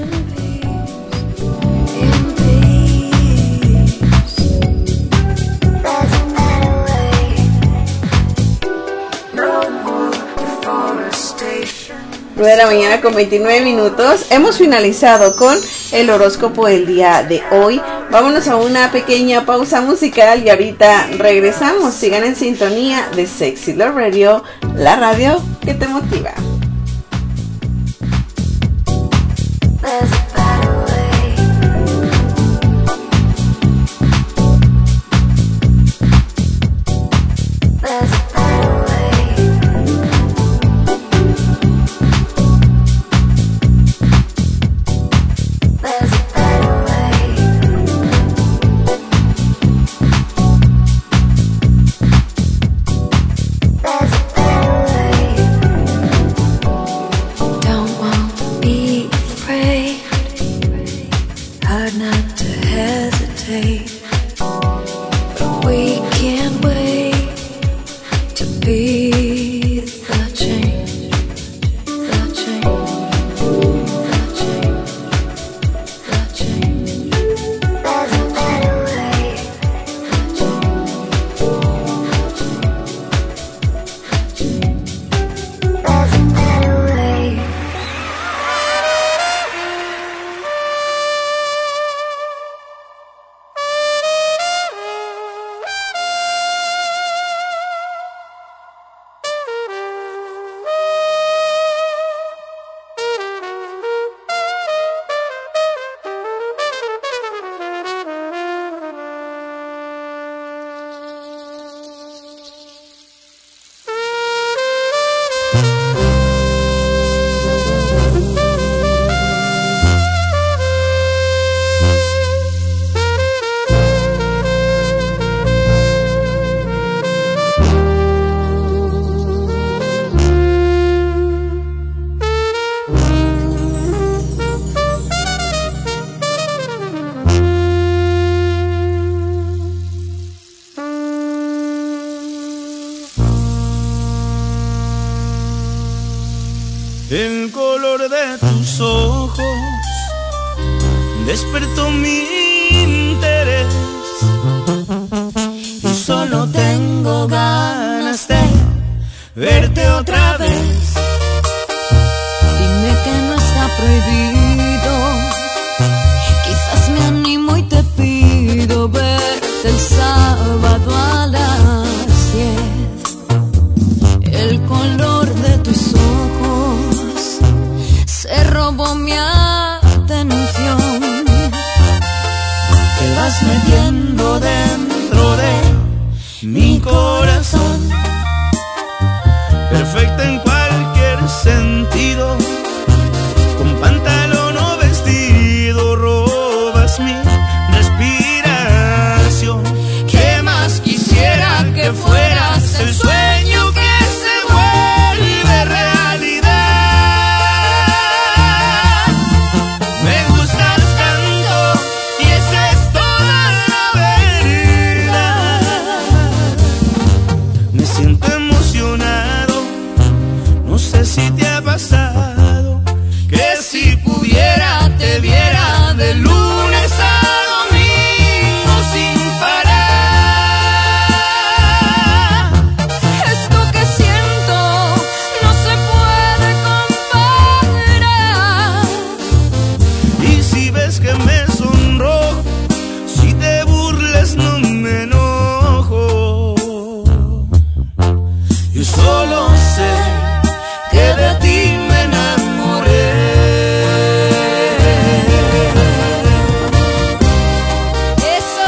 De la mañana con 29 minutos. Hemos finalizado con el horóscopo del día de hoy. Vámonos a una pequeña pausa musical y ahorita regresamos. Sigan en sintonía de Sexy Love Radio, la radio que te motiva. El color de tus ojos despertó mi interés y solo tengo ganas de verte otra vez. Dime que no está prohibido, quizás me animo y te pido verte el sábado a las 10. El color de tus ojos se robó mi atención metiendo dentro de mi corazón. Perfecta en cualquier sentido, con pantalón o vestido, robas mi respiración. ¿Qué más quisiera que fueras el sueño que se vuelve realidad? Me gustas tanto y esa es toda la verdad. Me siento emocionado, no sé si te ha pasado, que si pudiera te viera de lunes a domingo sin parar. Esto que siento no se puede comparar. Y si ves que me sonrojo, si te burles no me enojo. Yo solo sé que de ti me enamoré. Eso.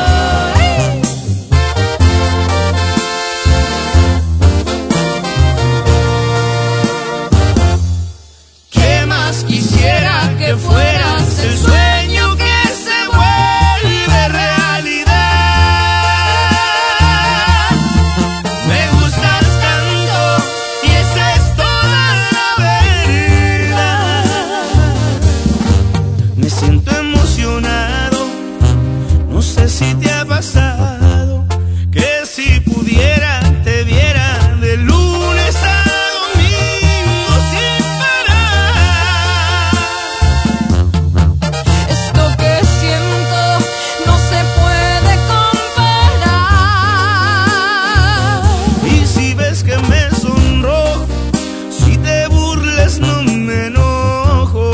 ¿Qué más quisiera que fueras el sueño que se vuelve realidad? Me gustas tanto y esa es toda la verdad. Me siento emocionado, no sé si te ha pasado, que si pudiera te viera de lunes a domingo sin parar. Esto que siento no se puede comparar. Y si ves que me sonrojo, si te burles no me enojo.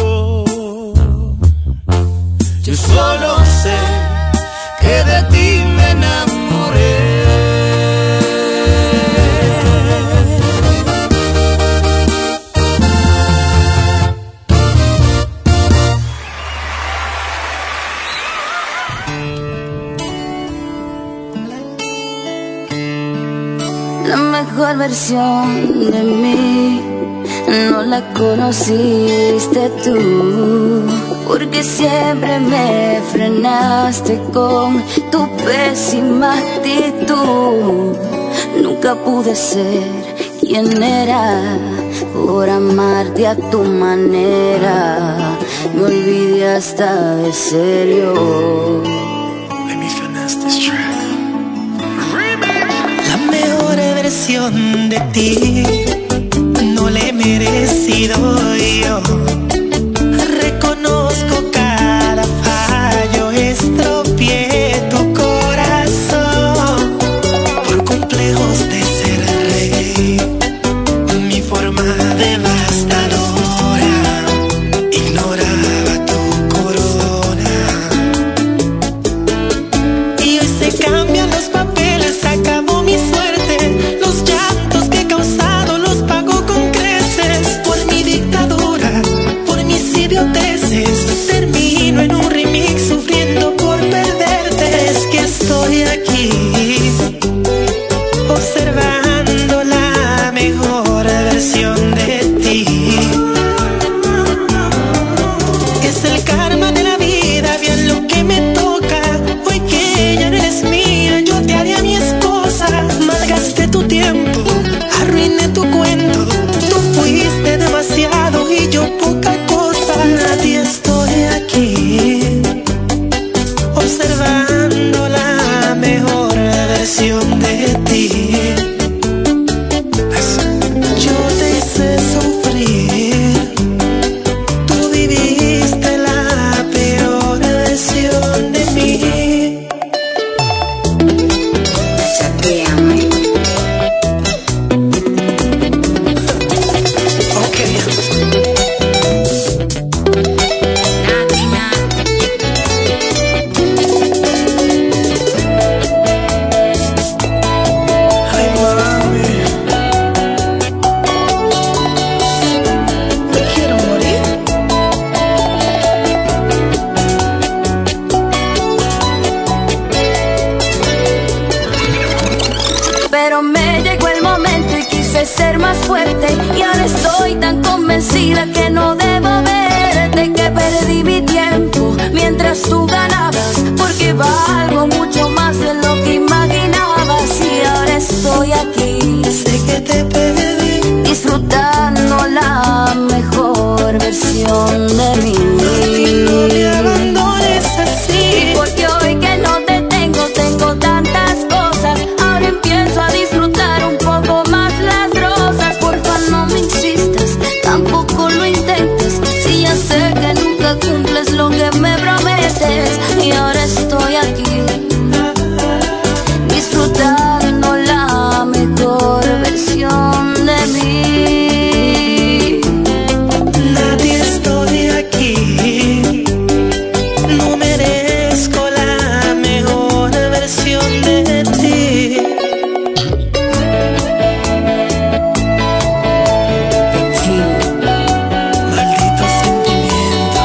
Yo solo sé que de ti me enamoré. La mejor versión de mí no la conociste tú, porque siempre me frenaste con tu pésima actitud. Nunca pude ser quien era por amarte a tu manera. Me olvidé hasta de serio. La mejor versión de ti no le he merecido yo. Reconozco cada fallo, estropeé tu corazón por complejos de ser rey. Mi forma devastadora ignoraba tu corona. Y hoy se cambian los papeles, acabó mi suerte. Los llantos que he causado los pago con creces por mi dictadura. y mi tiempo mientras tú ganabas, porque valgo mucho más de lo que imaginabas. Y ahora estoy aquí, sé que te perdí, disfrutando la mejor versión de mí. No me abandones así, porque hoy que no te tengo, tengo tantas cosas. Ahora empiezo a disfrutar un poco más las rosas. Porfa, no me insistas, tampoco lo intentes, si ya sé que nunca cumples lo que me prometes. Y ahora estoy aquí, disfrutando la mejor versión de mí. nadie estoy aquí, no merezco la mejor versión de ti. Maldito sentimiento.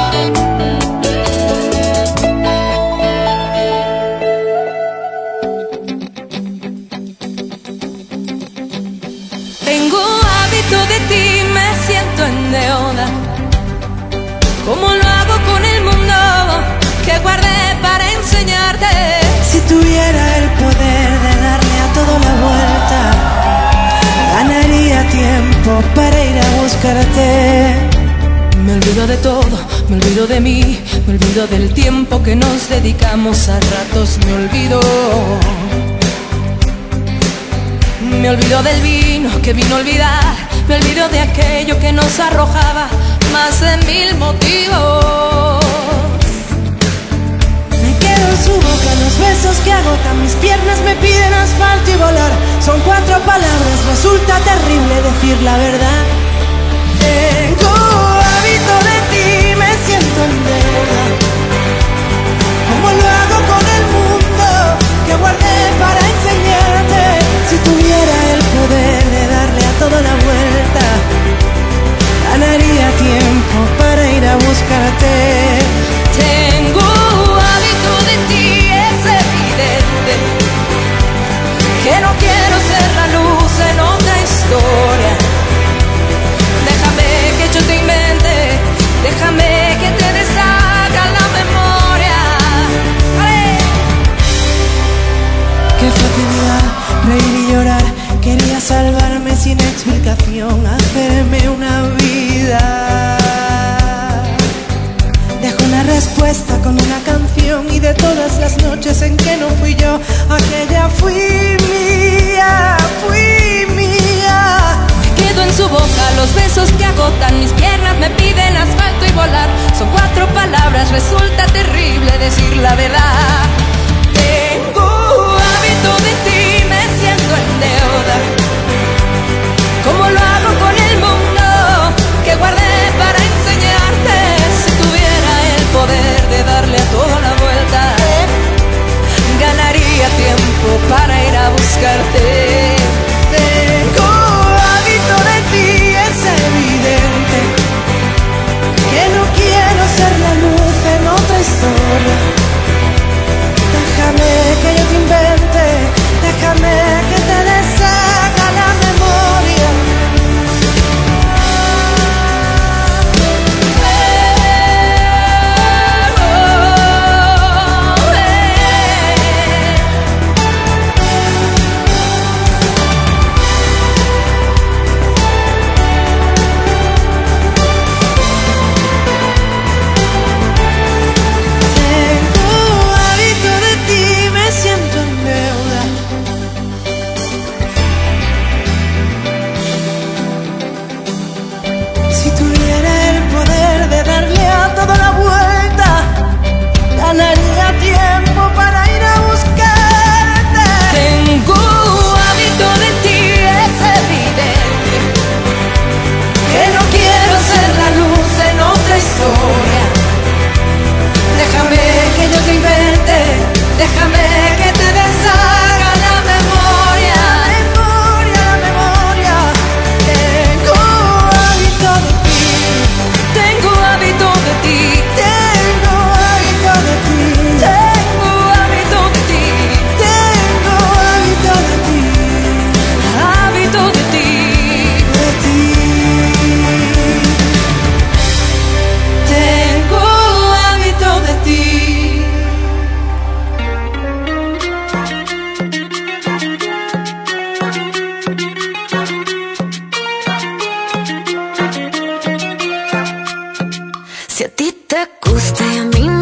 Tengo hábito de ti, me siento en deuda. ¿Cómo lo hago con el mundo que guardé para enseñarte? Si tuviera el poder de darle a todo la vuelta, ganaría tiempo para ir a buscarte. Me olvido de todo, me olvido de mí, me olvido del tiempo que nos dedicamos, a ratos me olvido. Me olvido del vino que vino a olvidar, me olvido de aquello que nos arrojaba más de 1000 motivos. Me quedo en su boca, los besos que agotan mis piernas me piden asfalto y volar. Son 4 palabras, resulta terrible decir la verdad. Tengo hábito de ti, me siento en deuda. ¿Cómo lo hago con el mundo que guardé para enseñarte? Si tuviera el poder de darle a todo la vuelta, ganaría tiempo para ir a buscarte. Tengo hábito de ti, es evidente que no quiero ser la luz en otra historia. Déjame que yo te invente, déjame que te deshaga la memoria. ¡Ale! Qué facilidad reír y llorar, quería salvarme sin explicación, hacerme una vida. Dejo una respuesta con una canción, y de todas las noches en que no fui yo, aquella fui mía, fui mía. Me quedo en su boca, los besos que agotan mis piernas me piden asfalto y volar. Son 4 palabras, resulta terrible decir la verdad. Tengo hábito de ti, me siento en deuda. ¿Cómo lo hago con el mundo que guardé para enseñarte? Si tuviera el poder de darle a toda la vuelta, ganaría tiempo para ir a buscarte. Tengo hábito de ti, es evidente que no quiero ser la luz en otra historia.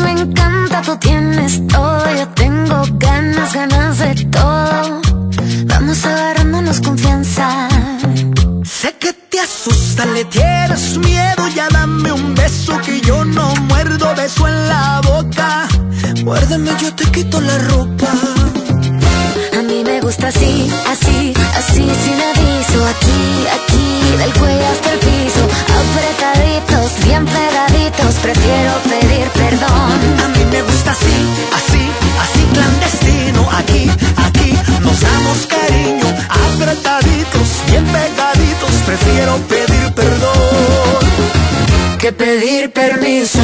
me encanta, tú tienes todo. Yo tengo ganas, ganas de todo. Vamos agarrándonos confianza. Sé que te asusta, le tienes miedo. Ya dame un beso que yo no muerdo. Beso en la boca. Muérdeme, yo te quito la ropa. A mí me gusta así, así, así, sin aviso. Aquí, aquí, del cuello hasta el piso. Apretaditos, bien pegaditos. Prefiero pedir perdón. A mí me gusta así, así, así clandestino. Aquí, aquí, nos damos cariño. Apretaditos, bien pegaditos. Prefiero pedir perdón que pedir permiso.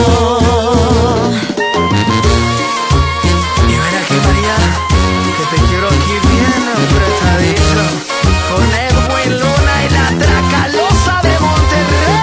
Y ven aquí, María, que te quiero aquí bien apretadito. Con Edwin Luna y la Tracalosa de Monterrey.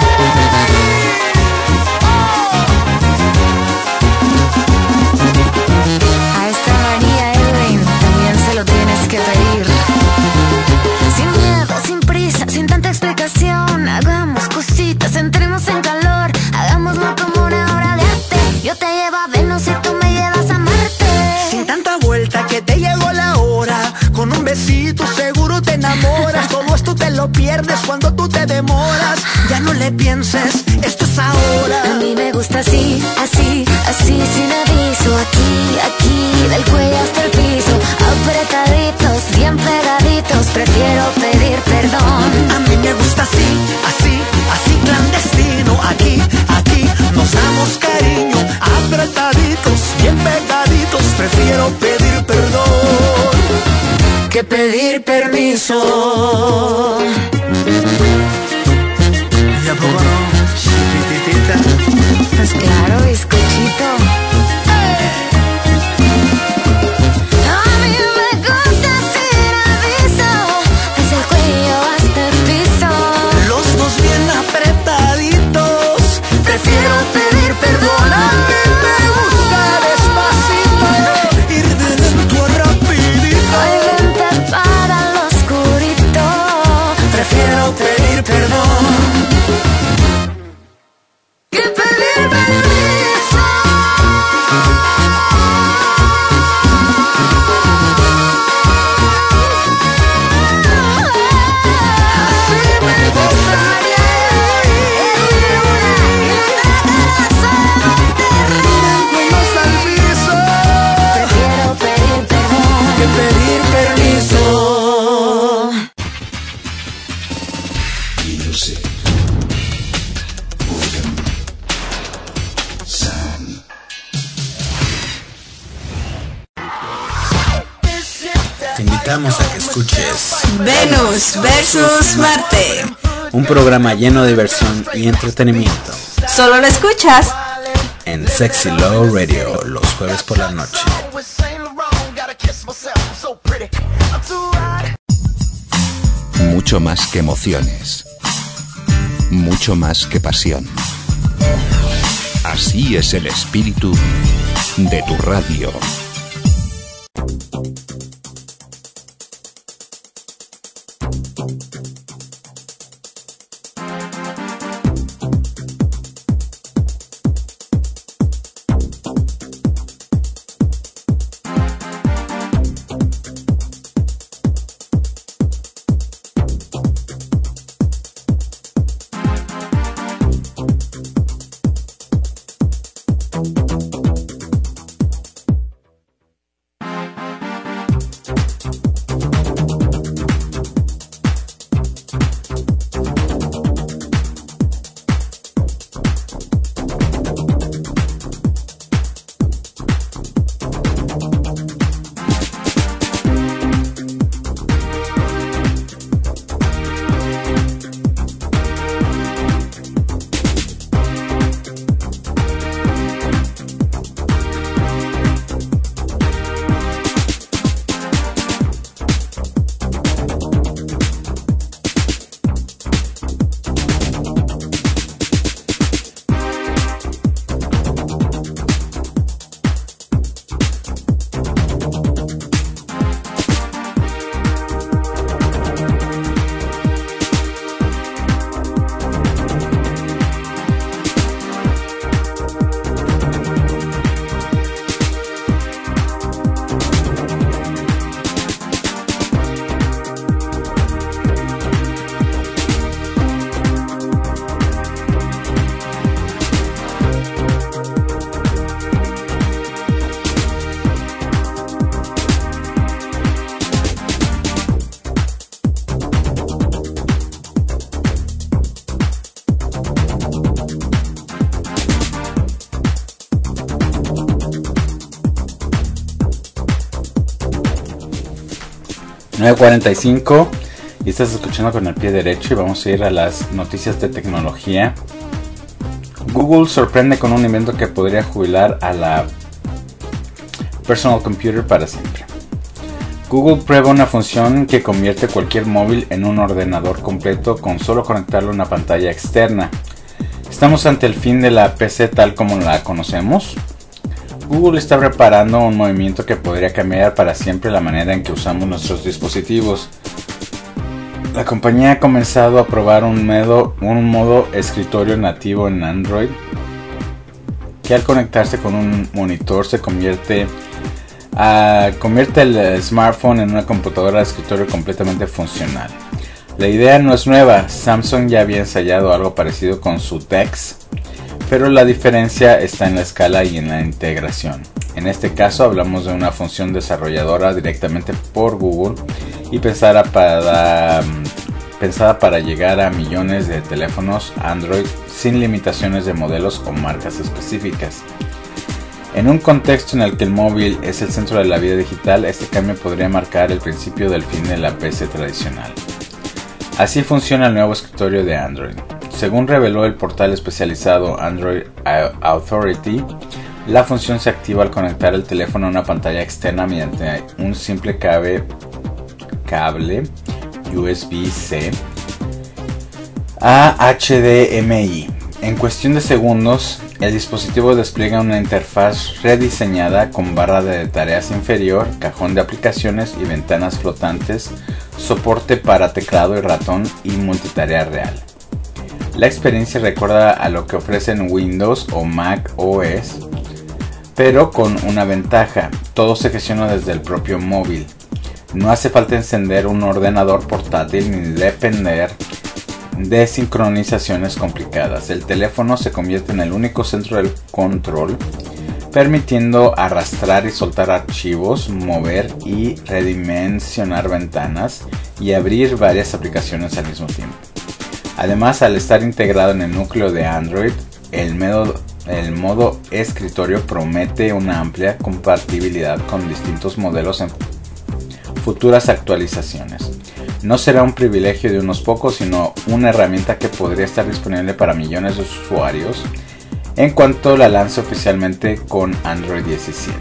A esta María, Edwin, también se lo tienes que pedir. Sin miedo, sin prisa, sin tanta explicación. Hagamos cositas, entremos en calor. Hagámoslo como una obra de arte. Yo te llevo a Venus y tú me llevas a Marte. Sin tanta vuelta que te llegó la hora. Con un besito seguro te enamoras. Todo esto te lo pierdes cuando tú te demoras. Ya no le pienses, esto es ahora. A mí me gusta así, así, así, sin aviso. Aquí, aquí, del cuello hasta el piso. Apretaditos, bien pegaditos. Prefiero pedir perdón. A mí me gusta así, así, así clandestino. Aquí, aquí, nos damos cariño. Apretaditos, bien pegaditos. Prefiero pedir perdón que pedir permiso. ¿Y a poco no, chiquitita? Pues claro, bizcochito. A mí me gusta sin aviso, desde el cuello hasta el piso. Los dos bien apretaditos. Prefiero pedir perdón. A mí me gusta despacito, ir de lento a rapidito. Ay, vente para lo oscurito. Prefiero pedir perdón que pedir permiso. Así me gusta. Prefiero pedir perdón que pedir permiso. Music. Organ. Sound. Te invitamos a que escuches Venus versus Marte. un programa lleno de diversión y entretenimiento Solo lo escuchas en Sexy Love Radio los jueves por la noche. Mucho más que emociones. Mucho más que pasión. Así es el espíritu de tu radio. 9:45 y estás escuchando Con el Pie Derecho y vamos a ir a las noticias de tecnología. Google sorprende con un invento que podría jubilar a la personal computer para siempre. Google prueba una función que convierte cualquier móvil en un ordenador completo con solo conectarlo a una pantalla externa. ¿Estamos ante el fin de la PC tal como la conocemos? Google está preparando un movimiento que podría cambiar para siempre la manera en que usamos nuestros dispositivos. La compañía ha comenzado a probar un modo escritorio nativo en Android que al conectarse con un monitor se convierte el smartphone en una computadora de escritorio completamente funcional. La idea no es nueva, Samsung ya había ensayado algo parecido con su DeX, pero la diferencia está en la escala y en la integración. En este caso hablamos de una función desarrollada directamente por Google y pensada para llegar a millones de teléfonos Android sin limitaciones de modelos o marcas específicas. En un contexto en el que el móvil es el centro de la vida digital, este cambio podría marcar el principio del fin de la PC tradicional. Así funciona el nuevo escritorio de Android. Según reveló el portal especializado Android Authority, la función se activa al conectar el teléfono a una pantalla externa mediante un simple cable USB-C a HDMI. En cuestión de segundos, el dispositivo despliega una interfaz rediseñada con barra de tareas inferior, cajón de aplicaciones y ventanas flotantes, soporte para teclado y ratón y multitarea real. La experiencia recuerda a lo que ofrecen Windows o Mac OS, pero con una ventaja: todo se gestiona desde el propio móvil. No hace falta encender un ordenador portátil ni depender de sincronizaciones complicadas. El teléfono se convierte en el único centro del control, permitiendo arrastrar y soltar archivos, mover y redimensionar ventanas y abrir varias aplicaciones al mismo tiempo. Además, al estar integrado en el núcleo de Android, el modo escritorio promete una amplia compatibilidad con distintos modelos en futuras actualizaciones. No será un privilegio de unos pocos, sino una herramienta que podría estar disponible para millones de usuarios en cuanto la lance oficialmente con Android 17.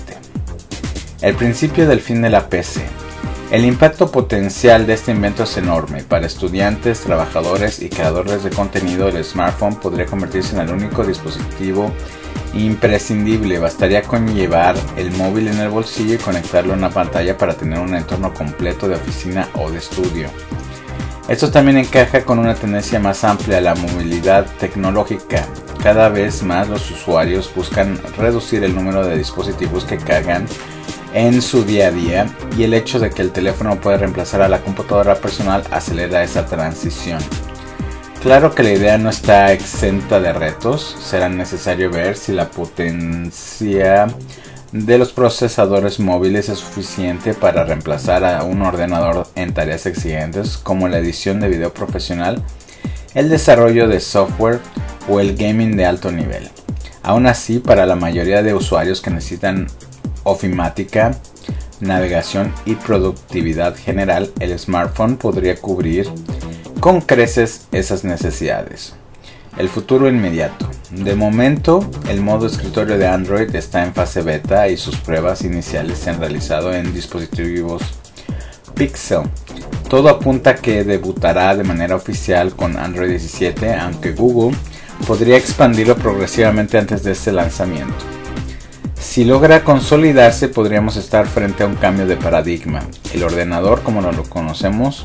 El principio del fin de la PC. El impacto potencial de este invento es enorme. Para estudiantes, trabajadores y creadores de contenido, el smartphone podría convertirse en el único dispositivo imprescindible. Bastaría con llevar el móvil en el bolsillo y conectarlo a una pantalla para tener un entorno completo de oficina o de estudio. Esto también encaja con una tendencia más amplia a la movilidad tecnológica. Cada vez más los usuarios buscan reducir el número de dispositivos que cargan en su día a día, y el hecho de que el teléfono pueda reemplazar a la computadora personal acelera esa transición. Claro que la idea no está exenta de retos. Será necesario ver si la potencia de los procesadores móviles es suficiente para reemplazar a un ordenador en tareas exigentes como la edición de video profesional, el desarrollo de software o el gaming de alto nivel. Aún así, para la mayoría de usuarios que necesitan ofimática, navegación y productividad general, el smartphone podría cubrir con creces esas necesidades. El futuro inmediato. De momento, el modo escritorio de Android está en fase beta y sus pruebas iniciales se han realizado en dispositivos Pixel. Todo apunta a que debutará de manera oficial con Android 17, aunque Google podría expandirlo progresivamente antes de este lanzamiento. Si logra consolidarse, podríamos estar frente a un cambio de paradigma. El ordenador, como lo conocemos,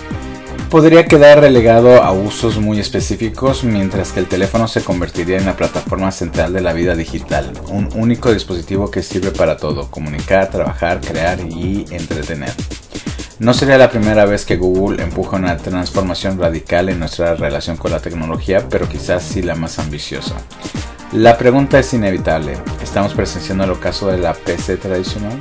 podría quedar relegado a usos muy específicos, mientras que el teléfono se convertiría en la plataforma central de la vida digital, un único dispositivo que sirve para todo: comunicar, trabajar, crear y entretener. No sería la primera vez que Google empuja una transformación radical en nuestra relación con la tecnología, pero quizás sí la más ambiciosa. La pregunta es inevitable: ¿estamos presenciando el ocaso de la PC tradicional?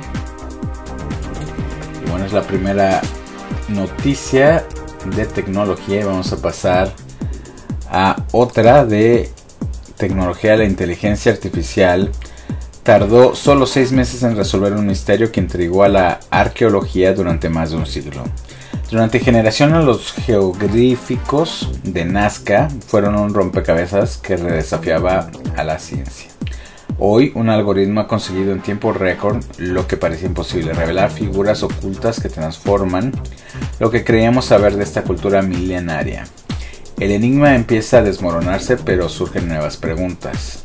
Y bueno, es la primera noticia de tecnología y vamos a pasar a otra de tecnología de la inteligencia artificial. tardó solo 6 meses en resolver un misterio que intrigó a la arqueología durante más de un siglo. Durante generaciones los jeroglíficos de Nazca fueron un rompecabezas que desafiaba a la ciencia. Hoy un algoritmo ha conseguido en tiempo récord lo que parecía imposible, revelar figuras ocultas que transforman lo que creíamos saber de esta cultura milenaria. El enigma empieza a desmoronarse, pero surgen nuevas preguntas.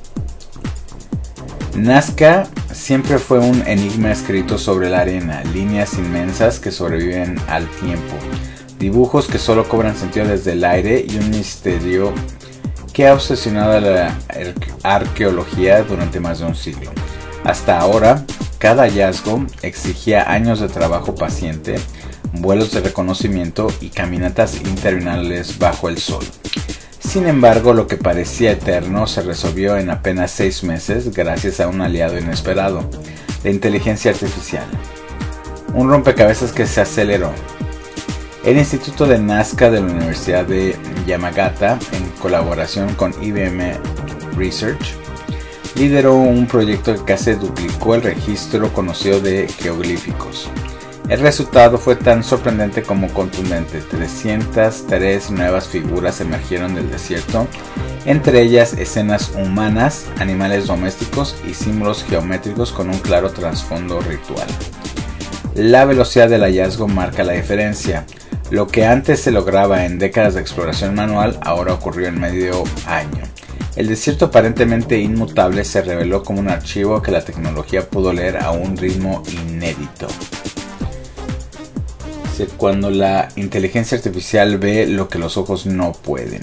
Nazca siempre fue un enigma escrito sobre la arena, líneas inmensas que sobreviven al tiempo, dibujos que solo cobran sentido desde el aire y un misterio que ha obsesionado a la arqueología durante más de un siglo. Hasta ahora, cada hallazgo exigía años de trabajo paciente, vuelos de reconocimiento y caminatas interminables bajo el sol. Sin embargo, lo que parecía eterno se resolvió en apenas 6 meses gracias a un aliado inesperado, la inteligencia artificial. Un rompecabezas que se aceleró. El Instituto de Nazca de la Universidad de Yamagata, en colaboración con IBM Research, lideró un proyecto que casi duplicó el registro conocido de jeroglíficos. El resultado fue tan sorprendente como contundente. 303 nuevas figuras emergieron del desierto, entre ellas escenas humanas, animales domésticos y símbolos geométricos con un claro trasfondo ritual. La velocidad del hallazgo marca la diferencia. Lo que antes se lograba en décadas de exploración manual, ahora ocurrió en medio año. El desierto aparentemente inmutable se reveló como un archivo que la tecnología pudo leer a un ritmo inédito. Cuando la inteligencia artificial ve lo que los ojos no pueden.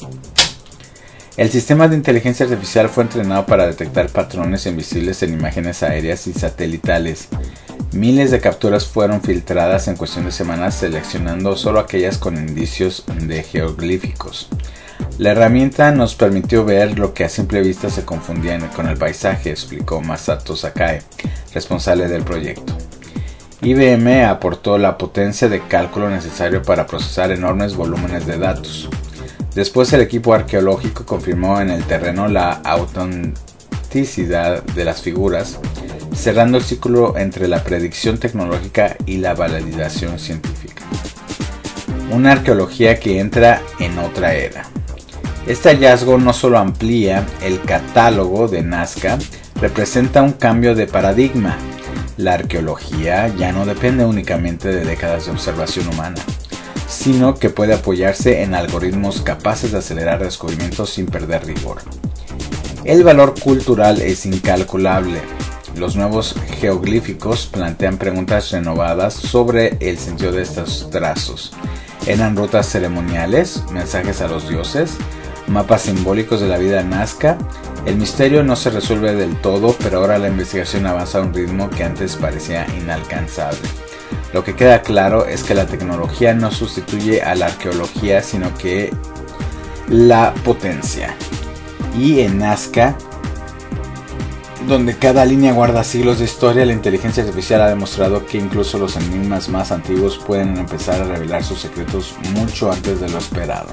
El sistema de inteligencia artificial fue entrenado para detectar patrones invisibles en imágenes aéreas y satelitales. Miles de capturas fueron filtradas en cuestión de semanas, seleccionando solo aquellas con indicios de jeroglíficos. La herramienta nos permitió ver lo que a simple vista se confundía con el paisaje, explicó Masato Sakai, responsable del proyecto. IBM aportó la potencia de cálculo necesario para procesar enormes volúmenes de datos. Después el equipo arqueológico confirmó en el terreno la autenticidad de las figuras, cerrando el círculo entre la predicción tecnológica y la validación científica. Una arqueología que entra en otra era. Este hallazgo no solo amplía el catálogo de Nazca, representa un cambio de paradigma. La arqueología ya no depende únicamente de décadas de observación humana, sino que puede apoyarse en algoritmos capaces de acelerar descubrimientos sin perder rigor. El valor cultural es incalculable. Los nuevos jeroglíficos plantean preguntas renovadas sobre el sentido de estos trazos. ¿Eran rutas ceremoniales, mensajes a los dioses, mapas simbólicos de la vida nazca? El misterio no se resuelve del todo, pero ahora la investigación avanza a un ritmo que antes parecía inalcanzable. Lo que queda claro es que la tecnología no sustituye a la arqueología, sino que la potencia. Y en Nazca, donde cada línea guarda siglos de historia, la inteligencia artificial ha demostrado que incluso los enigmas más antiguos pueden empezar a revelar sus secretos mucho antes de lo esperado.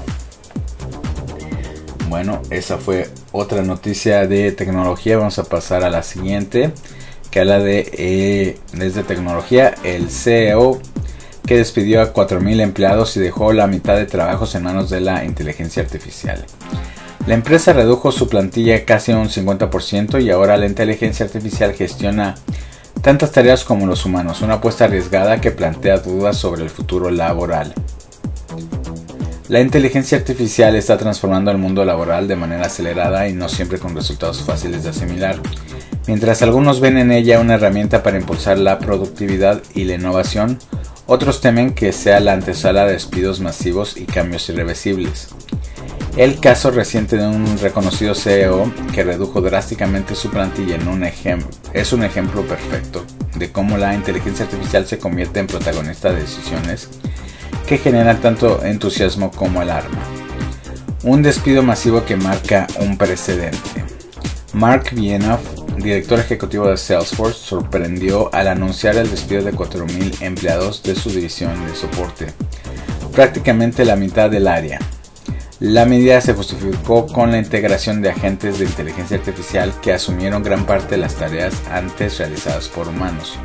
Bueno, esa fue otra noticia de tecnología. Vamos a pasar a la siguiente, que habla de desde tecnología. El CEO que despidió a 4,000 empleados y dejó la mitad de trabajos en manos de la inteligencia artificial. La empresa redujo su plantilla casi un 50% y ahora la inteligencia artificial gestiona tantas tareas como los humanos, una apuesta arriesgada que plantea dudas sobre el futuro laboral. La inteligencia artificial está transformando el mundo laboral de manera acelerada y no siempre con resultados fáciles de asimilar. Mientras algunos ven en ella una herramienta para impulsar la productividad y la innovación, otros temen que sea la antesala de despidos masivos y cambios irreversibles. El caso reciente de un reconocido CEO que redujo drásticamente su plantilla es un ejemplo perfecto de cómo la inteligencia artificial se convierte en protagonista de decisiones que generan tanto entusiasmo como alarma. Un despido masivo que marca un precedente. Mark Viennoff, director ejecutivo de Salesforce, sorprendió al anunciar el despido de 4,000 empleados de su división de soporte, prácticamente la mitad del área. La medida se justificó con la integración de agentes de inteligencia artificial que asumieron gran parte de las tareas antes realizadas por humanos.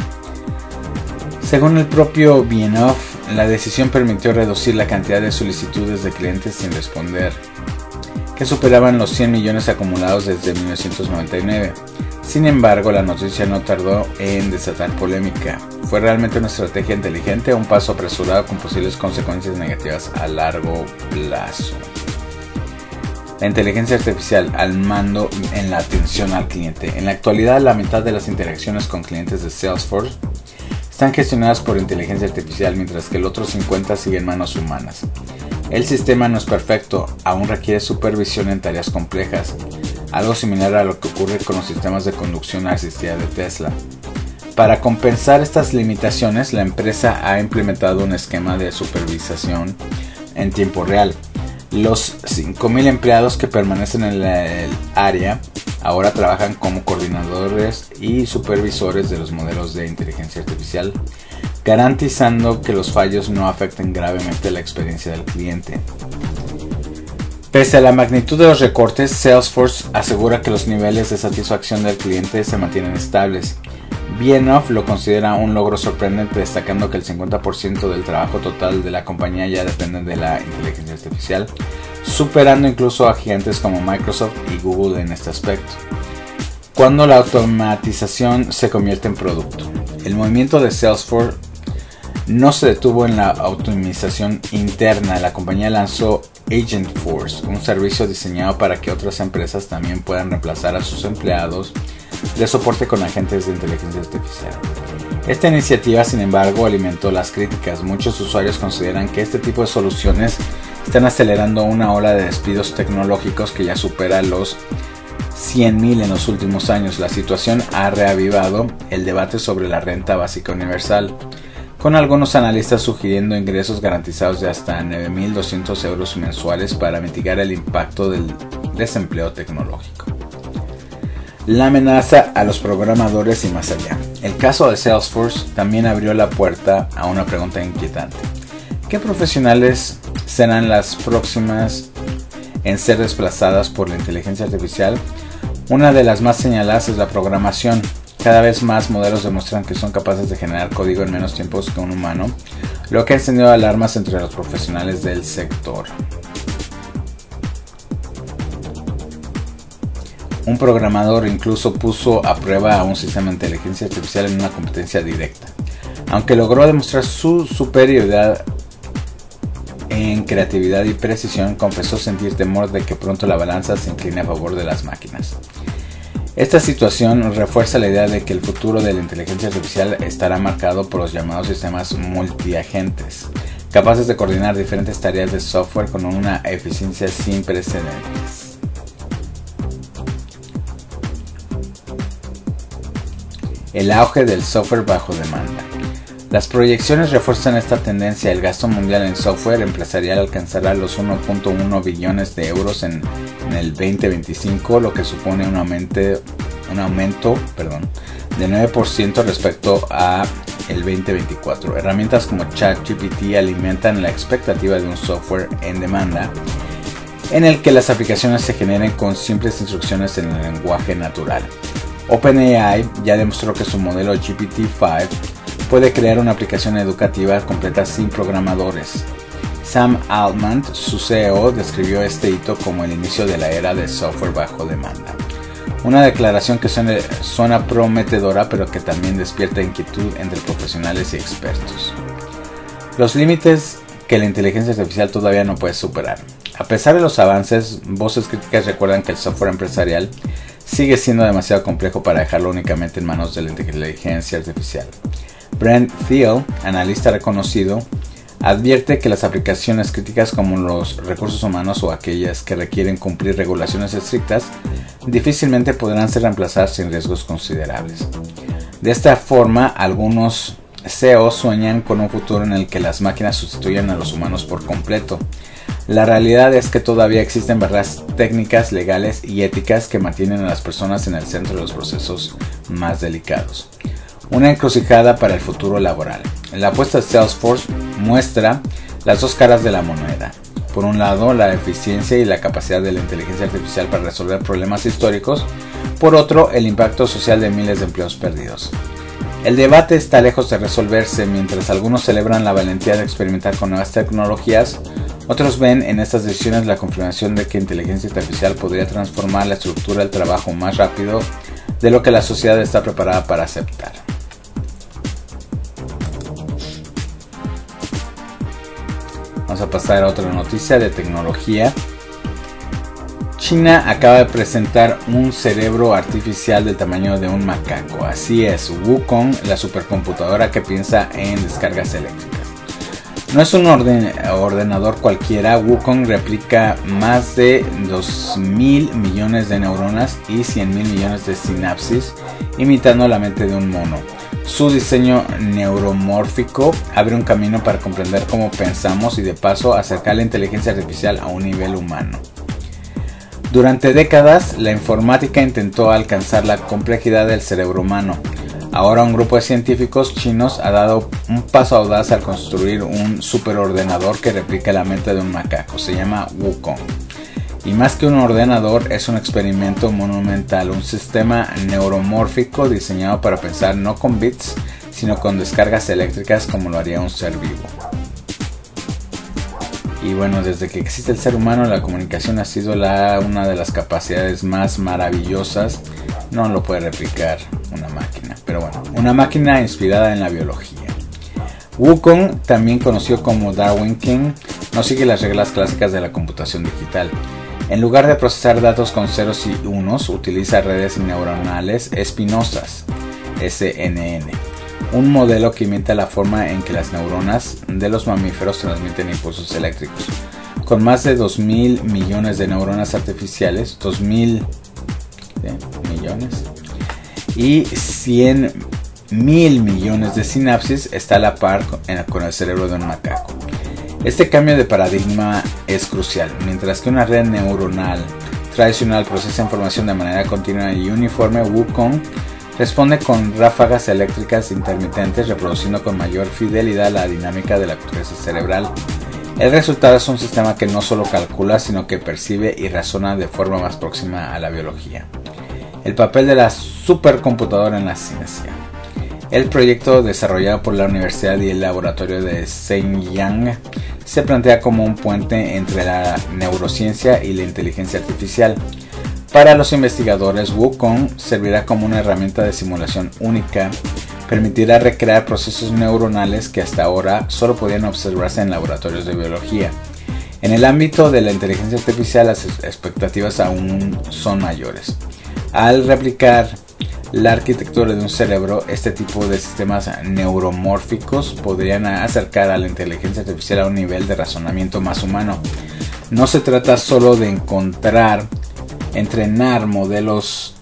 Según el propio Benioff, la decisión permitió reducir la cantidad de solicitudes de clientes sin responder, que superaban los 100 millones acumulados desde 1999. Sin embargo, la noticia no tardó en desatar polémica. ¿Fue realmente una estrategia inteligente o un paso apresurado con posibles consecuencias negativas a largo plazo? La inteligencia artificial al mando en la atención al cliente. En la actualidad, la mitad de las interacciones con clientes de Salesforce están gestionadas por inteligencia artificial, mientras que el otro 50% sigue en manos humanas. El sistema no es perfecto, aún requiere supervisión en tareas complejas, algo similar a lo que ocurre con los sistemas de conducción asistida de Tesla. Para compensar estas limitaciones, la empresa ha implementado un esquema de supervisación en tiempo real. Los 5,000 empleados que permanecen en el área ahora trabajan como coordinadores y supervisores de los modelos de inteligencia artificial, garantizando que los fallos no afecten gravemente la experiencia del cliente. Pese a la magnitud de los recortes, Salesforce asegura que los niveles de satisfacción del cliente se mantienen estables. Benioff lo considera un logro sorprendente, destacando que el 50% del trabajo total de la compañía ya depende de la inteligencia artificial, superando incluso a gigantes como Microsoft y Google en este aspecto. Cuando la automatización se convierte en producto. El movimiento de Salesforce no se detuvo en la optimización interna. La compañía lanzó Agentforce, un servicio diseñado para que otras empresas también puedan reemplazar a sus empleados de soporte con agentes de inteligencia artificial. Esta iniciativa, sin embargo, alimentó las críticas. Muchos usuarios consideran que este tipo de soluciones están acelerando una ola de despidos tecnológicos que ya supera los 100,000 en los últimos años. La situación ha reavivado el debate sobre la renta básica universal, con algunos analistas sugiriendo ingresos garantizados de hasta 9.200 euros mensuales para mitigar el impacto del desempleo tecnológico. La amenaza a los programadores y más allá. El caso de Salesforce también abrió la puerta a una pregunta inquietante. ¿Qué profesionales serán las próximas en ser desplazadas por la inteligencia artificial? Una de las más señaladas es la programación. Cada vez más modelos demuestran que son capaces de generar código en menos tiempo que un humano, lo que ha encendido alarmas entre los profesionales del sector. Un programador incluso puso a prueba a un sistema de inteligencia artificial en una competencia directa. Aunque logró demostrar su superioridad en creatividad y precisión, confesó sentir temor de que pronto la balanza se incline a favor de las máquinas. Esta situación refuerza la idea de que el futuro de la inteligencia artificial estará marcado por los llamados sistemas multiagentes, capaces de coordinar diferentes tareas de software con una eficiencia sin precedentes. El auge del software bajo demanda. Las proyecciones refuerzan esta tendencia. El gasto mundial en software empresarial alcanzará los 1.1 billones de euros en el 2025, lo que supone un aumento de 9% respecto a el 2024. Herramientas como ChatGPT alimentan la expectativa de un software en demanda en el que las aplicaciones se generen con simples instrucciones en el lenguaje natural. OpenAI ya demostró que su modelo GPT-5 puede crear una aplicación educativa completa sin programadores. Sam Altman, su CEO, describió este hito como el inicio de la era de software bajo demanda. Una declaración que suena prometedora, pero que también despierta inquietud entre profesionales y expertos. Los límites que la inteligencia artificial todavía no puede superar. A pesar de los avances, voces críticas recuerdan que el software empresarial sigue siendo demasiado complejo para dejarlo únicamente en manos de la inteligencia artificial. Brent Thiel, analista reconocido, advierte que las aplicaciones críticas como los recursos humanos o aquellas que requieren cumplir regulaciones estrictas difícilmente podrán ser reemplazadas sin riesgos considerables. De esta forma, algunos CEOs sueñan con un futuro en el que las máquinas sustituyan a los humanos por completo. La realidad es que todavía existen barreras técnicas, legales y éticas que mantienen a las personas en el centro de los procesos más delicados. Una encrucijada para el futuro laboral. La apuesta de Salesforce muestra las dos caras de la moneda. Por un lado, la eficiencia y la capacidad de la inteligencia artificial para resolver problemas históricos. Por otro, el impacto social de miles de empleos perdidos. El debate está lejos de resolverse. Mientras algunos celebran la valentía de experimentar con nuevas tecnologías, otros ven en estas decisiones la confirmación de que inteligencia artificial podría transformar la estructura del trabajo más rápido de lo que la sociedad está preparada para aceptar. Vamos a pasar a otra noticia de tecnología. China acaba de presentar un cerebro artificial del tamaño de un macaco. Así es, Wukong, la supercomputadora que piensa en descargas eléctricas. No es un ordenador cualquiera. Wukong replica más de 2.000 millones de neuronas y 100.000 millones de sinapsis, imitando la mente de un mono. Su diseño neuromórfico abre un camino para comprender cómo pensamos y de paso acercar la inteligencia artificial a un nivel humano. Durante décadas, la informática intentó alcanzar la complejidad del cerebro humano. Ahora un grupo de científicos chinos ha dado un paso audaz al construir un superordenador que replica la mente de un macaco. Se llama Wukong. Y más que un ordenador, es un experimento monumental, un sistema neuromórfico diseñado para pensar no con bits, sino con descargas eléctricas como lo haría un ser vivo. Y bueno, desde que existe el ser humano, la comunicación ha sido una de las capacidades más maravillosas. No lo puede replicar una máquina, pero bueno, una máquina inspirada en la biología. Wukong, también conocido como Darwin King, no sigue las reglas clásicas de la computación digital. En lugar de procesar datos con ceros y unos, utiliza redes neuronales espinosas, CNN, un modelo que imita la forma en que las neuronas de los mamíferos transmiten impulsos eléctricos. Con más de 2.000 millones de neuronas artificiales, 2.000 millones, y 100.000 millones de sinapsis, está a la par con el cerebro de un macaco. Este cambio de paradigma es crucial. Mientras que una red neuronal tradicional procesa información de manera continua y uniforme, Wukong responde con ráfagas eléctricas intermitentes, reproduciendo con mayor fidelidad la dinámica de la corteza cerebral. El resultado es un sistema que no solo calcula, sino que percibe y razona de forma más próxima a la biología. El papel de la supercomputadora en la ciencia. El proyecto, desarrollado por la universidad y el laboratorio de Shenyang, se plantea como un puente entre la neurociencia y la inteligencia artificial. Para los investigadores, Wukong servirá como una herramienta de simulación única. Permitirá recrear procesos neuronales que hasta ahora solo podían observarse en laboratorios de biología. En el ámbito de la inteligencia artificial, las expectativas aún son mayores. Al replicar la arquitectura de un cerebro, este tipo de sistemas neuromórficos podrían acercar a la inteligencia artificial a un nivel de razonamiento más humano. No se trata solo de entrenar modelos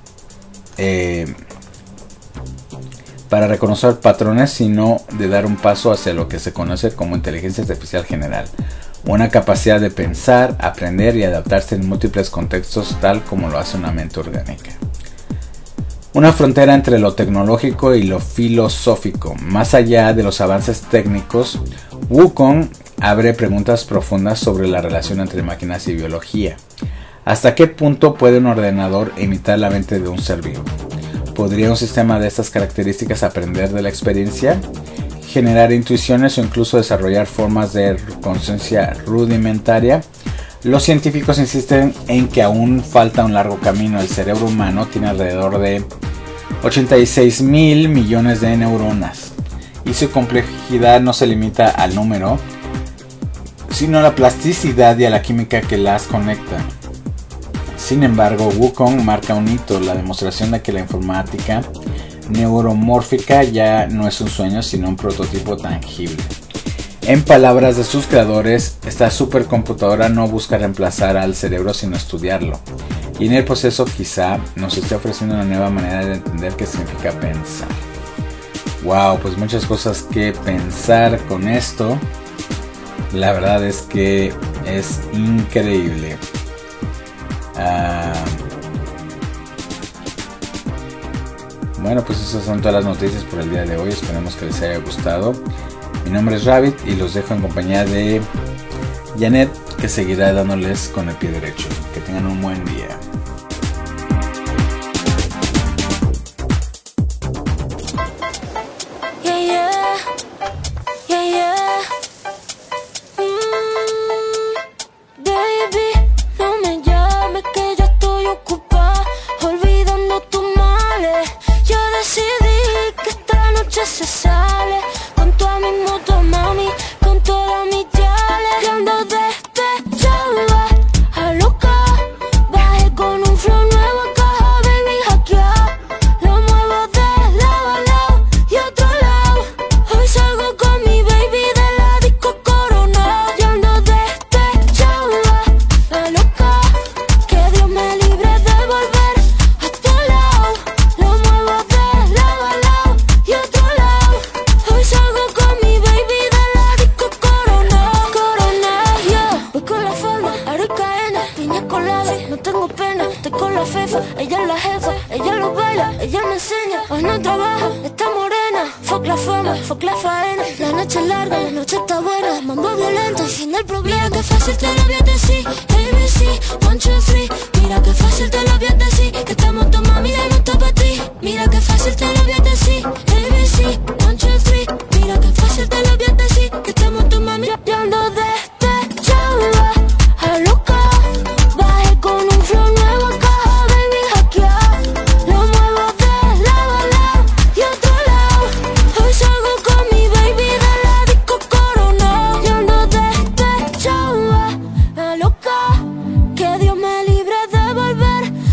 para reconocer patrones, sino de dar un paso hacia lo que se conoce como inteligencia artificial general, una capacidad de pensar, aprender y adaptarse en múltiples contextos, tal como lo hace una mente orgánica. Una frontera entre lo tecnológico y lo filosófico. Más allá de los avances técnicos, Wukong abre preguntas profundas sobre la relación entre máquinas y biología. ¿Hasta qué punto puede un ordenador imitar la mente de un ser vivo? ¿Podría un sistema de estas características aprender de la experiencia, generar intuiciones o incluso desarrollar formas de conciencia rudimentaria? Los científicos insisten en que aún falta un largo camino. El cerebro humano tiene alrededor de 86.000 millones de neuronas y su complejidad no se limita al número, sino a la plasticidad y a la química que las conecta. Sin embargo, Wukong marca un hito, la demostración de que la informática neuromórfica ya no es un sueño, sino un prototipo tangible. En palabras de sus creadores, esta supercomputadora no busca reemplazar al cerebro sino estudiarlo, y en el proceso quizá nos esté ofreciendo una nueva manera de entender qué significa pensar. Wow, pues muchas cosas que pensar con esto. La verdad es que es increíble. Bueno, pues esas son todas las noticias por el día de hoy. Esperemos que les haya gustado. Mi nombre es Rabbit y los dejo en compañía de Janet que seguirá dándoles con el pie derecho. Que tengan un buen día. Se sale con toda mi moto, mami, con toda mi chale. Yo ando despechada, a loca. Bajé con un flow nuevo, caja, baby, hackeado. Lo muevo de lado a lado y otro lado. Hoy salgo con mi baby de la disco Corona. Yo ando despechada, a loca. Que Dios me libre de volver a tu lado. Lo muevo de lado a lado y otro lado. Hoy salgo con mi baby de la disco Corona. Corona, yo voy con la forma, aricaena, piña colada, no tengo pena, estoy con la fefa. Ella es la jefa, ella lo baila, ella me enseña. Hoy no trabaja, está morena. Fuck la fama, fuck la faena. La noche es larga, la noche está buena. Mambo violento, fin del problema. Mira que fácil te lo voy a decir, ABC, 1, 2, 3. Mira que fácil te lo voy a decir, que estamos tu mami y no está para ti. Mira que fácil te lo voy a decir, ABC, 1, 2, 3. Mira que fácil te lo voy a decir, que estamos tu mami. Yo ando despechada, a loca. Bajé con un flow nuevo, caja, baby, hackeado. Lo muevo de lado a lado y otro lado. Hoy salgo con mi baby de la disco Corona. Yo ando despechada, a loca. Que Dios me libre de volver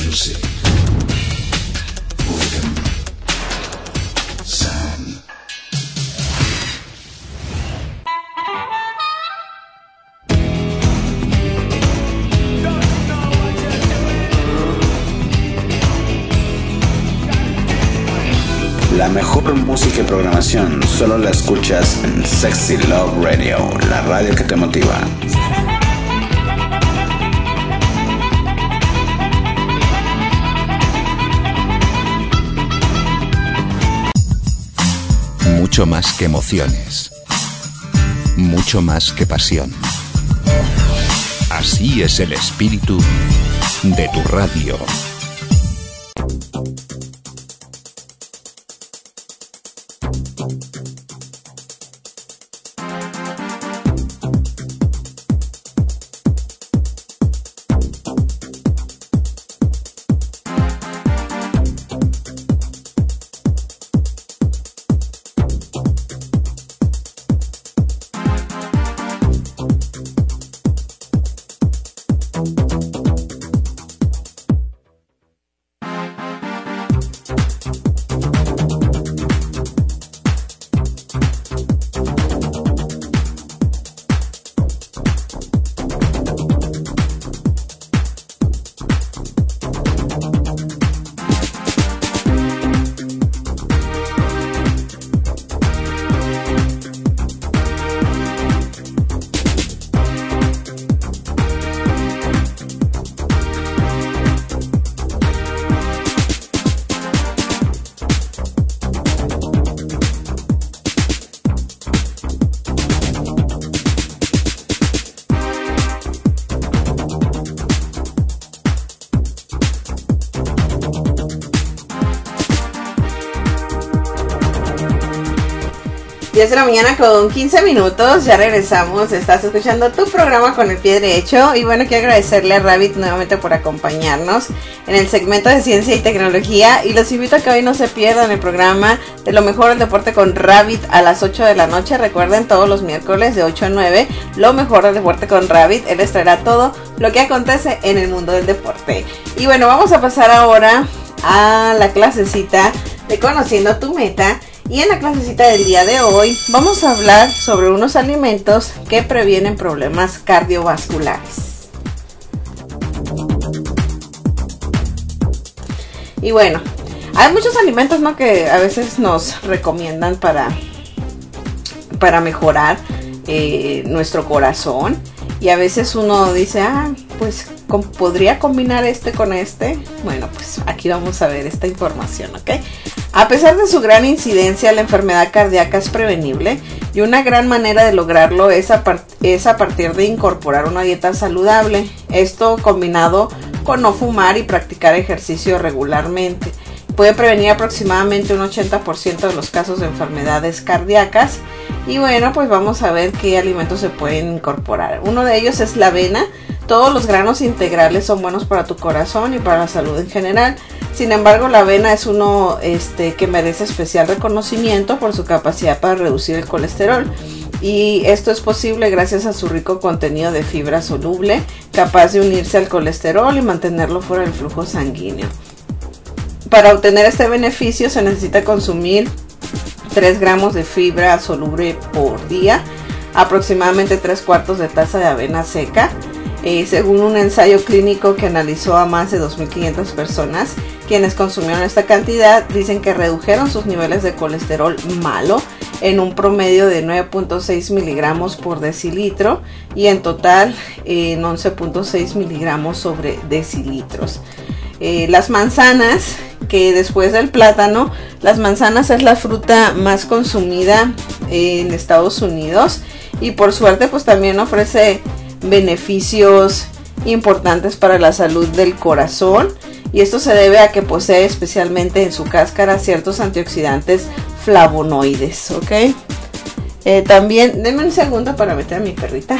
music, boredom, sound. La mejor música y programación solo la escuchas en Sexy Love Radio, la radio que te motiva. Mucho más que emociones, mucho más que pasión. Así es el espíritu de tu radio. De la mañana con 15 minutos, ya regresamos, estás escuchando tu programa con el pie derecho y bueno, quiero agradecerle a Rabbit nuevamente por acompañarnos en el segmento de ciencia y tecnología y los invito a que hoy no se pierdan el programa de lo mejor del deporte con Rabbit a las 8 de la noche, recuerden todos los miércoles de 8 a 9, lo mejor del deporte con Rabbit, él les traerá todo lo que acontece en el mundo del deporte. Y bueno, vamos a pasar ahora a la clasecita de Conociendo tu Meta. Y en la clasecita del día de hoy vamos a hablar sobre unos alimentos que previenen problemas cardiovasculares. Y bueno, hay muchos alimentos, ¿no?, que a veces nos recomiendan para mejorar nuestro corazón. Y a veces uno dice, pues podría combinar este con este. Bueno, pues aquí vamos a ver esta información, ¿ok? A pesar de su gran incidencia, la enfermedad cardíaca es prevenible y una gran manera de lograrlo es a partir de incorporar una dieta saludable. Esto combinado con no fumar y practicar ejercicio regularmente. Puede prevenir aproximadamente un 80% de los casos de enfermedades cardíacas. Y bueno, pues vamos a ver qué alimentos se pueden incorporar. Uno de ellos es la avena. Todos los granos integrales son buenos para tu corazón y para la salud en general. Sin embargo, la avena es uno que merece especial reconocimiento por su capacidad para reducir el colesterol. Y esto es posible gracias a su rico contenido de fibra soluble, capaz de unirse al colesterol y mantenerlo fuera del flujo sanguíneo. Para obtener este beneficio se necesita consumir 3 gramos de fibra soluble por día, aproximadamente 3/4 de taza de avena seca. Según un ensayo clínico que analizó a más de 2.500 personas, quienes consumieron esta cantidad dicen que redujeron sus niveles de colesterol malo en un promedio de 9.6 miligramos por decilitro y en total en 11.6 miligramos sobre decilitros. Las manzanas, que después del plátano, las manzanas es la fruta más consumida en Estados Unidos y por suerte pues también ofrece beneficios importantes para la salud del corazón, y esto se debe a que posee especialmente en su cáscara ciertos antioxidantes flavonoides, ¿ok? También, denme un segundo para meter a mi perrita.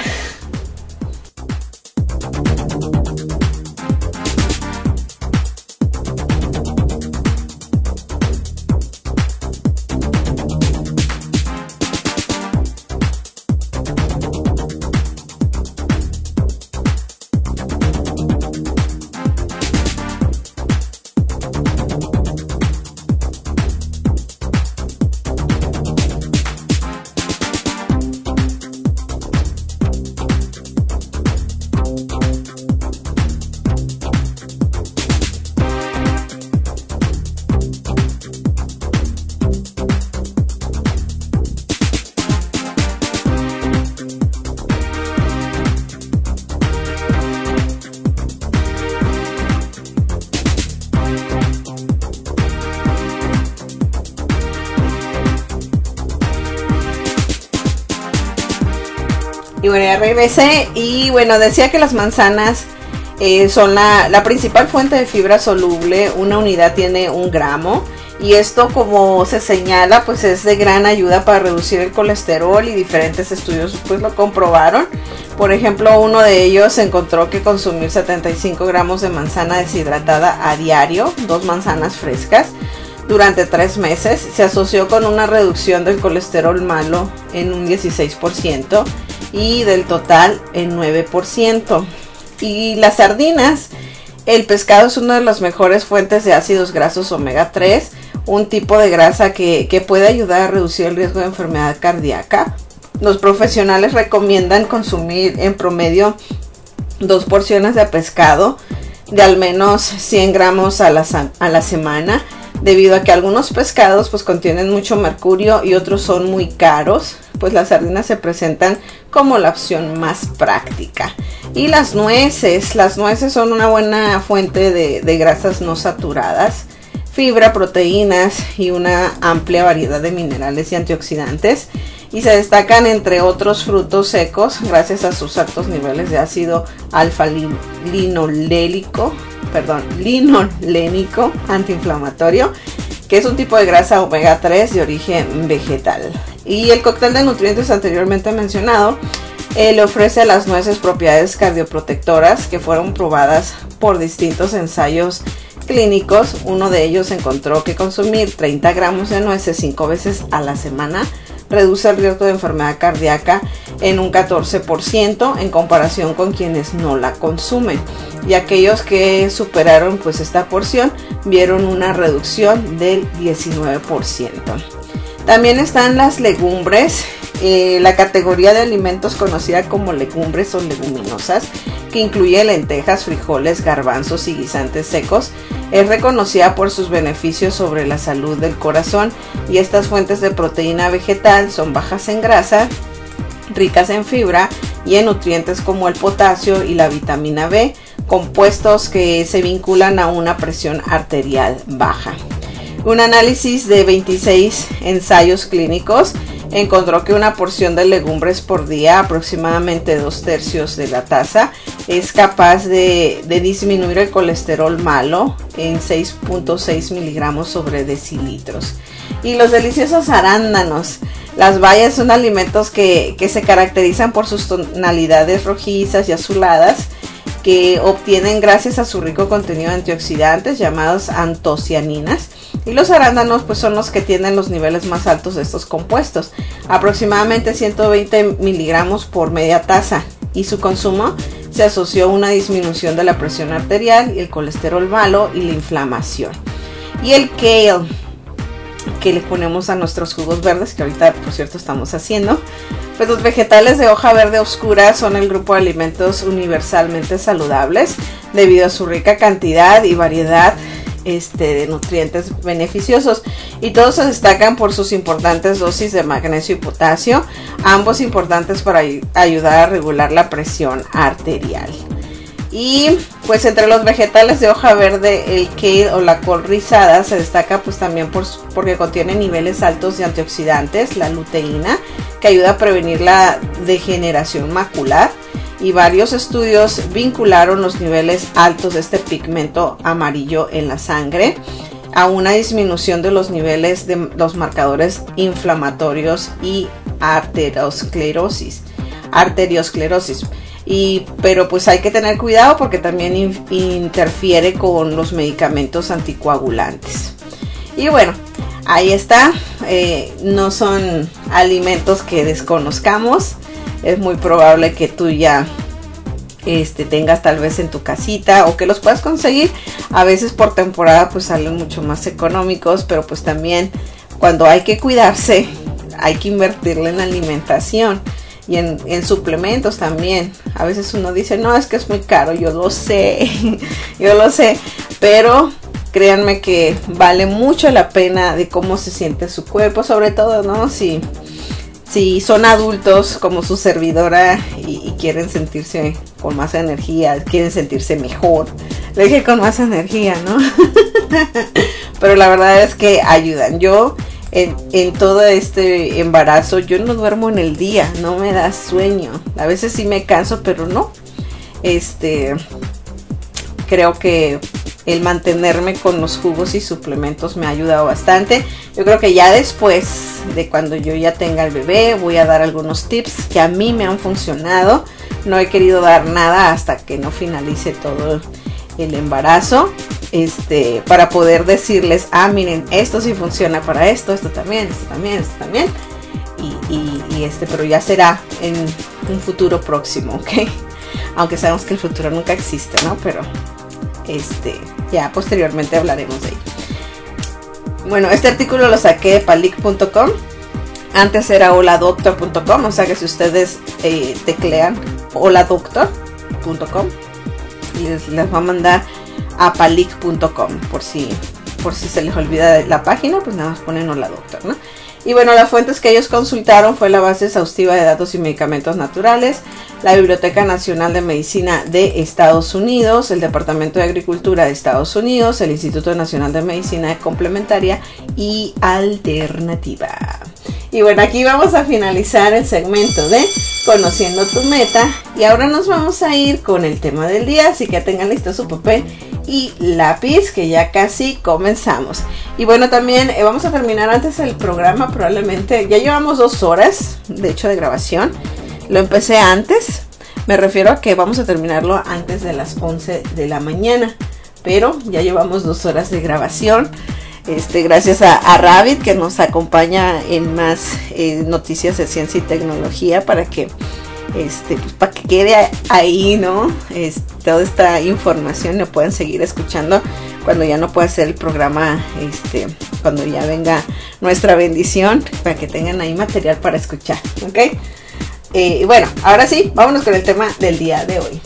bueno, ya regresé. Y bueno, decía que las manzanas son la principal fuente de fibra soluble. Una unidad tiene 1 gramo. Y esto, como se señala, pues es de gran ayuda para reducir el colesterol, y diferentes estudios pues lo comprobaron. Por ejemplo, uno de ellos encontró que consumir 75 gramos de manzana deshidratada a diario, 2 manzanas frescas, durante 3 meses, se asoció con una reducción del colesterol malo en un 16% y del total en 9%. Y las sardinas, el pescado es una de las mejores fuentes de ácidos grasos omega 3, un tipo de grasa que puede ayudar a reducir el riesgo de enfermedad cardíaca. Los profesionales recomiendan consumir en promedio 2 porciones de pescado de al menos 100 gramos a la semana, debido a que algunos pescados pues contienen mucho mercurio y otros son muy caros. Pues las sardinas se presentan como la opción más práctica. Y las nueces son una buena fuente de grasas no saturadas, fibra, proteínas y una amplia variedad de minerales y antioxidantes, y se destacan entre otros frutos secos gracias a sus altos niveles de ácido alfa-linolénico antiinflamatorio, que es un tipo de grasa omega 3 de origen vegetal. Y el cóctel de nutrientes anteriormente mencionado le ofrece a las nueces propiedades cardioprotectoras que fueron probadas por distintos ensayos clínicos. Uno de ellos encontró que consumir 30 gramos de nueces 5 veces a la semana reduce el riesgo de enfermedad cardíaca en un 14% en comparación con quienes no la consumen, y aquellos que superaron pues esta porción vieron una reducción del 19%. También están las legumbres, la categoría de alimentos conocida como legumbres o leguminosas, que incluye lentejas, frijoles, garbanzos y guisantes secos. Es reconocida por sus beneficios sobre la salud del corazón, y estas fuentes de proteína vegetal son bajas en grasa, ricas en fibra y en nutrientes como el potasio y la vitamina B, compuestos que se vinculan a una presión arterial baja. Un análisis de 26 ensayos clínicos encontró que una porción de legumbres por día, aproximadamente 2/3 de la taza, es capaz de disminuir el colesterol malo en 6.6 miligramos sobre decilitros. Y los deliciosos arándanos. Las bayas son alimentos que se caracterizan por sus tonalidades rojizas y azuladas, que obtienen gracias a su rico contenido de antioxidantes llamados antocianinas. Y los arándanos pues son los que tienen los niveles más altos de estos compuestos, aproximadamente 120 miligramos por media taza, y su consumo se asoció a una disminución de la presión arterial y el colesterol malo y la inflamación. Y el kale, que le ponemos a nuestros jugos verdes, que ahorita por cierto estamos haciendo, pues los vegetales de hoja verde oscura son el grupo de alimentos universalmente saludables debido a su rica cantidad y variedad de nutrientes beneficiosos, y todos se destacan por sus importantes dosis de magnesio y potasio, ambos importantes para ayudar a regular la presión arterial. Y pues entre los vegetales de hoja verde, el kale o la col rizada se destaca pues también porque contiene niveles altos de antioxidantes, la luteína, que ayuda a prevenir la degeneración macular, y varios estudios vincularon los niveles altos de este pigmento amarillo en la sangre a una disminución de los niveles de los marcadores inflamatorios y arteriosclerosis. Pero pues hay que tener cuidado porque también interfiere con los medicamentos anticoagulantes. Y bueno, ahí está. No son alimentos que desconozcamos. Es muy probable que tú ya tengas tal vez en tu casita, o que los puedas conseguir. A veces por temporada pues salen mucho más económicos, pero pues también cuando hay que cuidarse hay que invertirle en alimentación y en suplementos también. A veces uno dice, no, es que es muy caro. Yo lo sé, pero créanme que vale mucho la pena de cómo se siente su cuerpo, sobre todo, ¿no? Si son adultos como su servidora y quieren sentirse con más energía, quieren sentirse mejor. Le dije con más energía, ¿no? Pero la verdad es que ayudan. Yo en todo este embarazo, yo no duermo en el día, no me da sueño. A veces sí me canso, pero no. Creo que el mantenerme con los jugos y suplementos me ha ayudado bastante. Yo creo que ya después de cuando yo ya tenga el bebé, voy a dar algunos tips que a mí me han funcionado. No he querido dar nada hasta que no finalice todo el embarazo, para poder decirles, miren, esto sí funciona para esto también, esto también, pero ya será en un futuro próximo, ¿ok? Aunque sabemos que el futuro nunca existe, ¿no? Pero ya posteriormente hablaremos de ello. Bueno, este artículo lo saqué de palic.com. Antes era holadoctor.com, o sea que si ustedes teclean holadoctor.com, les va a mandar a palic.com por si se les olvida la página, pues nada más ponen holadoctor, ¿no? Y bueno, las fuentes que ellos consultaron fue la base exhaustiva de datos y medicamentos naturales, la Biblioteca Nacional de Medicina de Estados Unidos, el Departamento de Agricultura de Estados Unidos, el Instituto Nacional de Medicina Complementaria y Alternativa. Y bueno, aquí vamos a finalizar el segmento de Conociendo tu Meta. Y ahora nos vamos a ir con el tema del día, así que tengan listo su papel y lápiz, que ya casi comenzamos. Y bueno, también vamos a terminar antes el programa, probablemente. Ya llevamos 2 horas, de hecho, de grabación. Lo empecé antes, me refiero a que vamos a terminarlo antes de las 11 de la mañana. Pero ya llevamos 2 horas de grabación. Gracias a Rabbit, que nos acompaña en más noticias de ciencia y tecnología, para que para que quede ahí, ¿no? Toda esta información la pueden seguir escuchando cuando ya no pueda hacer el programa, cuando ya venga nuestra bendición, para que tengan ahí material para escuchar, ¿ok? Y bueno, ahora sí, vámonos con el tema del día de hoy.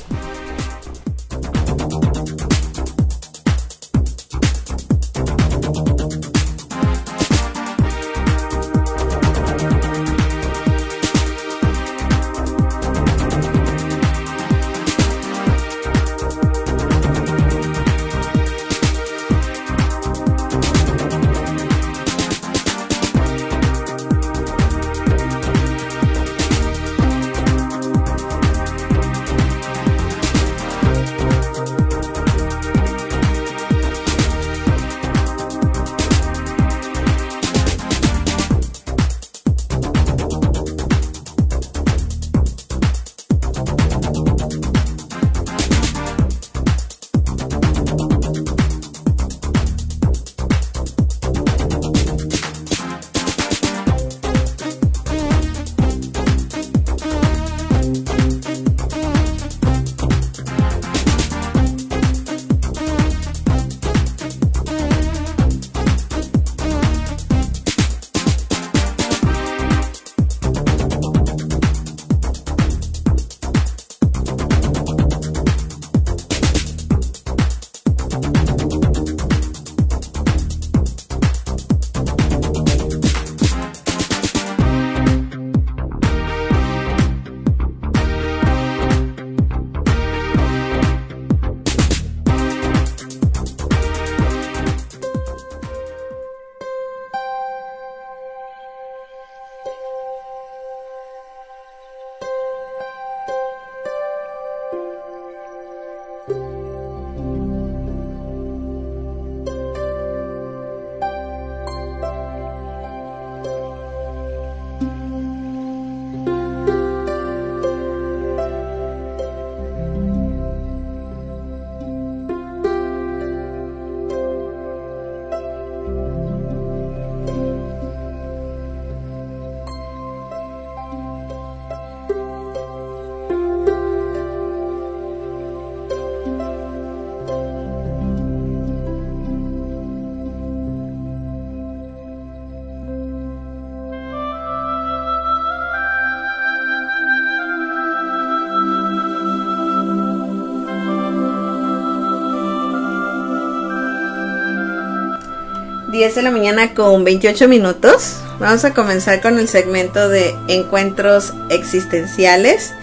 De la mañana con 28 minutos. Vamos a comenzar con el segmento de encuentros existenciales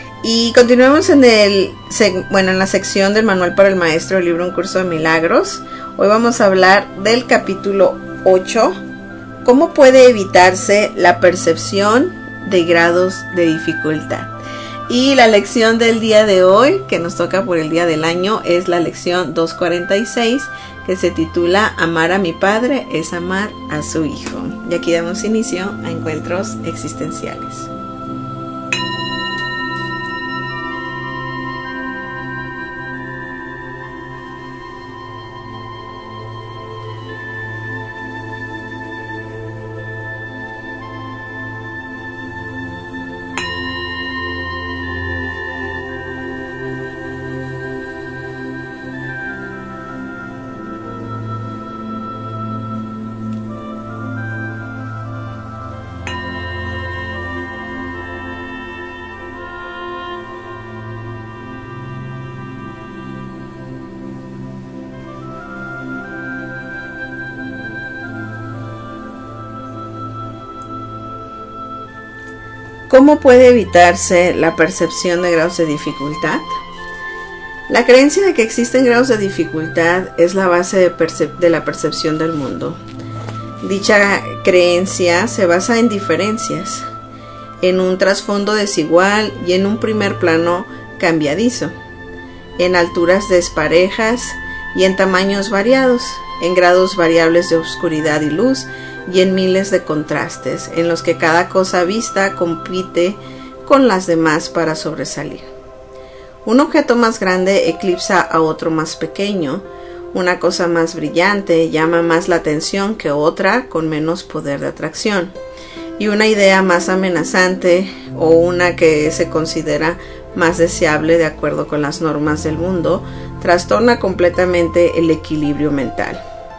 y continuemos en la sección del manual para el maestro del libro Un Curso de Milagros. Hoy vamos a hablar del capítulo 8 ¿Cómo puede evitarse la percepción de grados de dificultad? Y la lección del día de hoy, que nos toca por el día del año, es la lección 246, que se titula Amar a mi Padre es amar a su Hijo. Y aquí damos inicio a Encuentros Existenciales. ¿Cómo puede evitarse la percepción de grados de dificultad? La creencia de que existen grados de dificultad es la base de la percepción del mundo. Dicha creencia se basa en diferencias, en un trasfondo desigual y en un primer plano cambiadizo, en alturas desparejas y en tamaños variados, en grados variables de oscuridad y luz, y en miles de contrastes, en los que cada cosa vista compite con las demás para sobresalir. Un objeto más grande eclipsa a otro más pequeño, una cosa más brillante llama más la atención que otra con menos poder de atracción, y una idea más amenazante o una que se considera más deseable de acuerdo con las normas del mundo, trastorna completamente el equilibrio mental.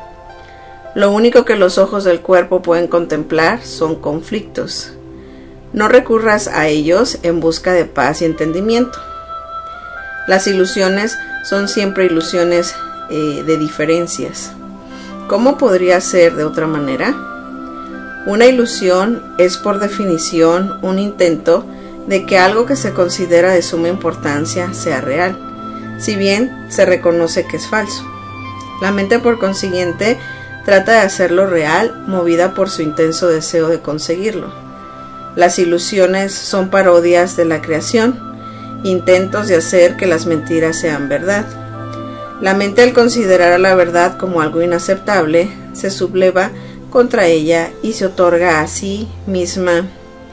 Lo único que los ojos del cuerpo pueden contemplar son conflictos. No recurras a ellos en busca de paz y entendimiento. Las ilusiones son siempre ilusiones de diferencias. ¿Cómo podría ser de otra manera? Una ilusión es por definición un intento de que algo que se considera de suma importancia sea real, si bien se reconoce que es falso. La mente, por consiguiente, trata de hacerlo real, movida por su intenso deseo de conseguirlo. Las ilusiones son parodias de la creación, intentos de hacer que las mentiras sean verdad. La mente, al considerar a la verdad como algo inaceptable, se subleva contra ella y se otorga a sí misma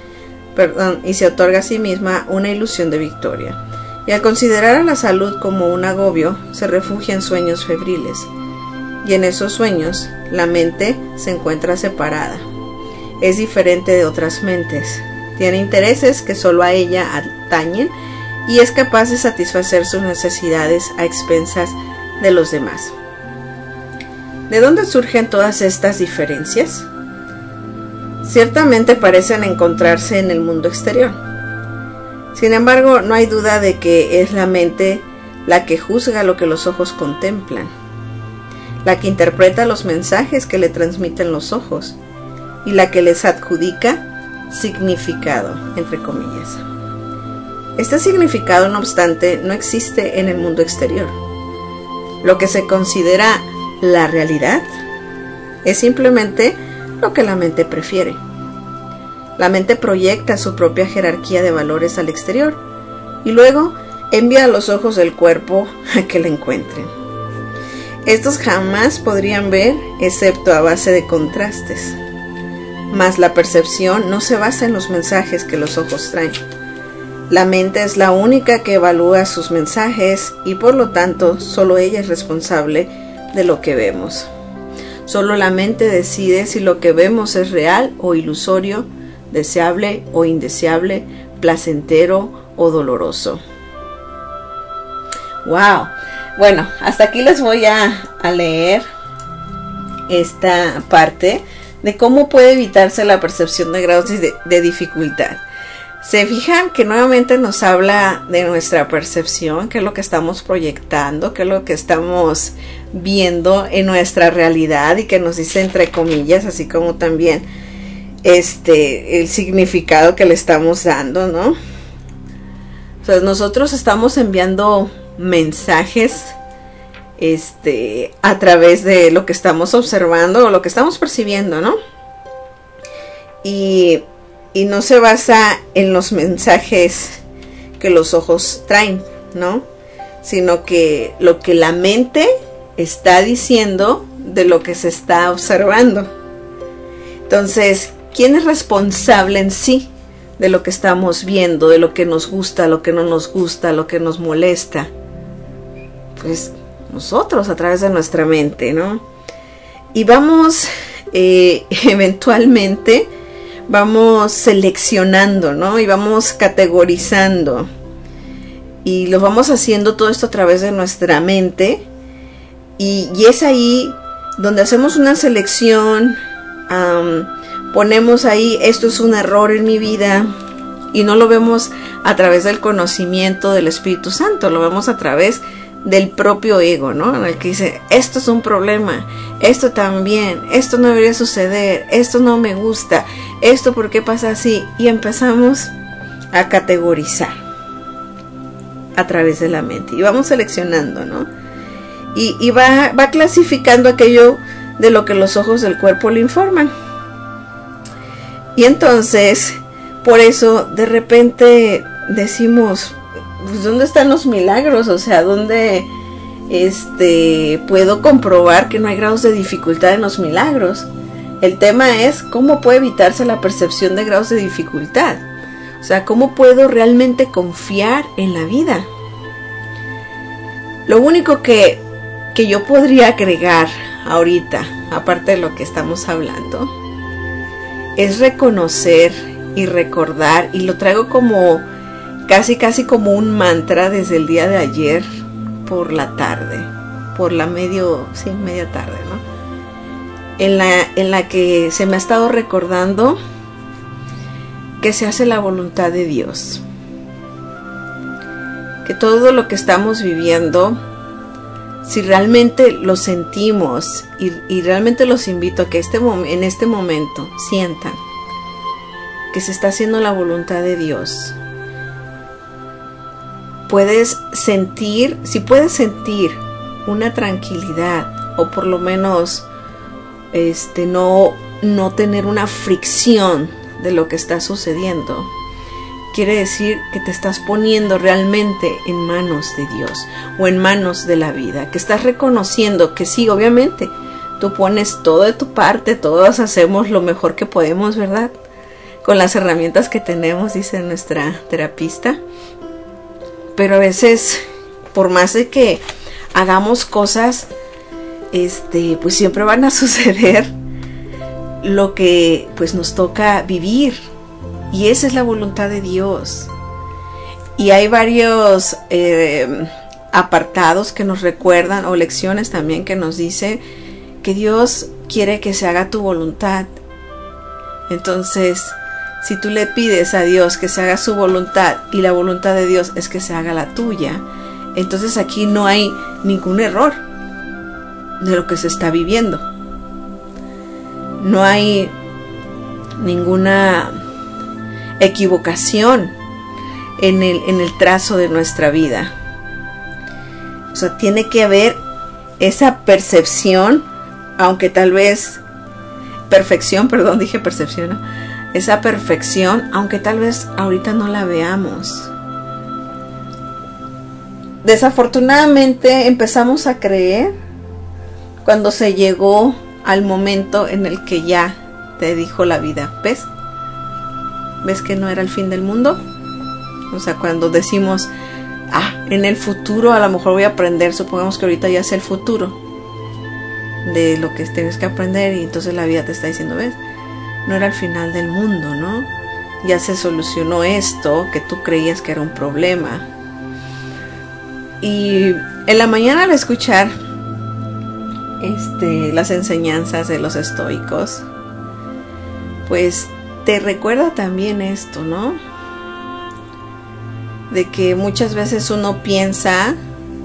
una ilusión de victoria. Y al considerar a la salud como un agobio, se refugia en sueños febriles. Y en esos sueños, la mente se encuentra separada. Es diferente de otras mentes. Tiene intereses que solo a ella atañen y es capaz de satisfacer sus necesidades a expensas de los demás. ¿De dónde surgen todas estas diferencias? Ciertamente parecen encontrarse en el mundo exterior. Sin embargo, no hay duda de que es la mente la que juzga lo que los ojos contemplan, la que interpreta los mensajes que le transmiten los ojos y la que les adjudica significado, entre comillas. Este significado, no obstante, no existe en el mundo exterior. Lo que se considera la realidad es simplemente lo que la mente prefiere. La mente proyecta su propia jerarquía de valores al exterior y luego envía a los ojos del cuerpo a que la encuentren. Estos jamás podrían ver excepto a base de contrastes. Mas la percepción no se basa en los mensajes que los ojos traen. La mente es la única que evalúa sus mensajes y por lo tanto solo ella es responsable de lo que vemos. Solo la mente decide si lo que vemos es real o ilusorio, deseable o indeseable, placentero o doloroso. ¡Wow! Bueno, hasta aquí les voy a leer esta parte de cómo puede evitarse la percepción de grados de dificultad. Se fijan que nuevamente nos habla de nuestra percepción, qué es lo que estamos proyectando, qué es lo que estamos viendo en nuestra realidad y que nos dice entre comillas, así como también el significado que le estamos dando, ¿no? O sea, nosotros estamos enviando mensajes a través de lo que estamos observando o lo que estamos percibiendo, ¿no? y no se basa en los mensajes que los ojos traen, ¿no? Sino que lo que la mente está diciendo de lo que se está observando. Entonces, ¿quién es responsable en sí de lo que estamos viendo, de lo que nos gusta, lo que no nos gusta, lo que nos molesta? Pues nosotros, a través de nuestra mente, ¿no? Y vamos eventualmente vamos seleccionando, ¿no? Y vamos categorizando. Y lo vamos haciendo todo esto a través de nuestra mente. Y es ahí donde hacemos una selección, ponemos ahí, esto es un error en mi vida. Y no lo vemos a través del conocimiento del Espíritu Santo, lo vemos a través del propio ego, ¿no? En el que dice, esto es un problema, esto también, esto no debería suceder, esto no me gusta, esto ¿por qué pasa así? Y empezamos a categorizar a través de la mente y vamos seleccionando, ¿no? Y va clasificando aquello de lo que los ojos del cuerpo le informan. Y entonces, por eso de repente decimos, pues, ¿dónde están los milagros? O sea, ¿dónde puedo comprobar que no hay grados de dificultad en los milagros? El tema es cómo puede evitarse la percepción de grados de dificultad. O sea, ¿cómo puedo realmente confiar en la vida? Lo único que yo podría agregar ahorita, aparte de lo que estamos hablando, es reconocer y recordar, y lo traigo como casi como un mantra desde el día de ayer por la tarde, por la media tarde, ¿no? En la que se me ha estado recordando que se hace la voluntad de Dios, que todo lo que estamos viviendo, si realmente lo sentimos, y realmente los invito a que en este momento sientan que se está haciendo la voluntad de Dios. Puedes sentir, si puedes sentir una tranquilidad, o por lo menos no tener una fricción de lo que está sucediendo, quiere decir que te estás poniendo realmente en manos de Dios o en manos de la vida, que estás reconociendo que sí, obviamente tú pones todo de tu parte, todos hacemos lo mejor que podemos, ¿verdad? Con las herramientas que tenemos, dice nuestra terapista. Pero a veces, por más de que hagamos cosas, pues siempre van a suceder lo que pues nos toca vivir. Y esa es la voluntad de Dios. Y hay varios apartados que nos recuerdan, o lecciones también que nos dice que Dios quiere que se haga tu voluntad. Entonces, si tú le pides a Dios que se haga su voluntad y la voluntad de Dios es que se haga la tuya, entonces aquí no hay ningún error de lo que se está viviendo. No hay ninguna equivocación en el trazo de nuestra vida. O sea, tiene que haber esa percepción, aunque tal vez perfección, perdón, dije percepción, ¿no? Esa perfección, aunque tal vez ahorita no la veamos. Desafortunadamente empezamos a creer cuando se llegó al momento en el que ya te dijo la vida, ¿ves que no era el fin del mundo? O sea, cuando decimos, en el futuro a lo mejor voy a aprender, supongamos que ahorita ya es el futuro de lo que tienes que aprender, y entonces la vida te está diciendo, ¿ves? No era el final del mundo, ¿no? Ya se solucionó esto que tú creías que era un problema. Y en la mañana al escuchar las enseñanzas de los estoicos, pues te recuerda también esto, ¿no? De que muchas veces uno piensa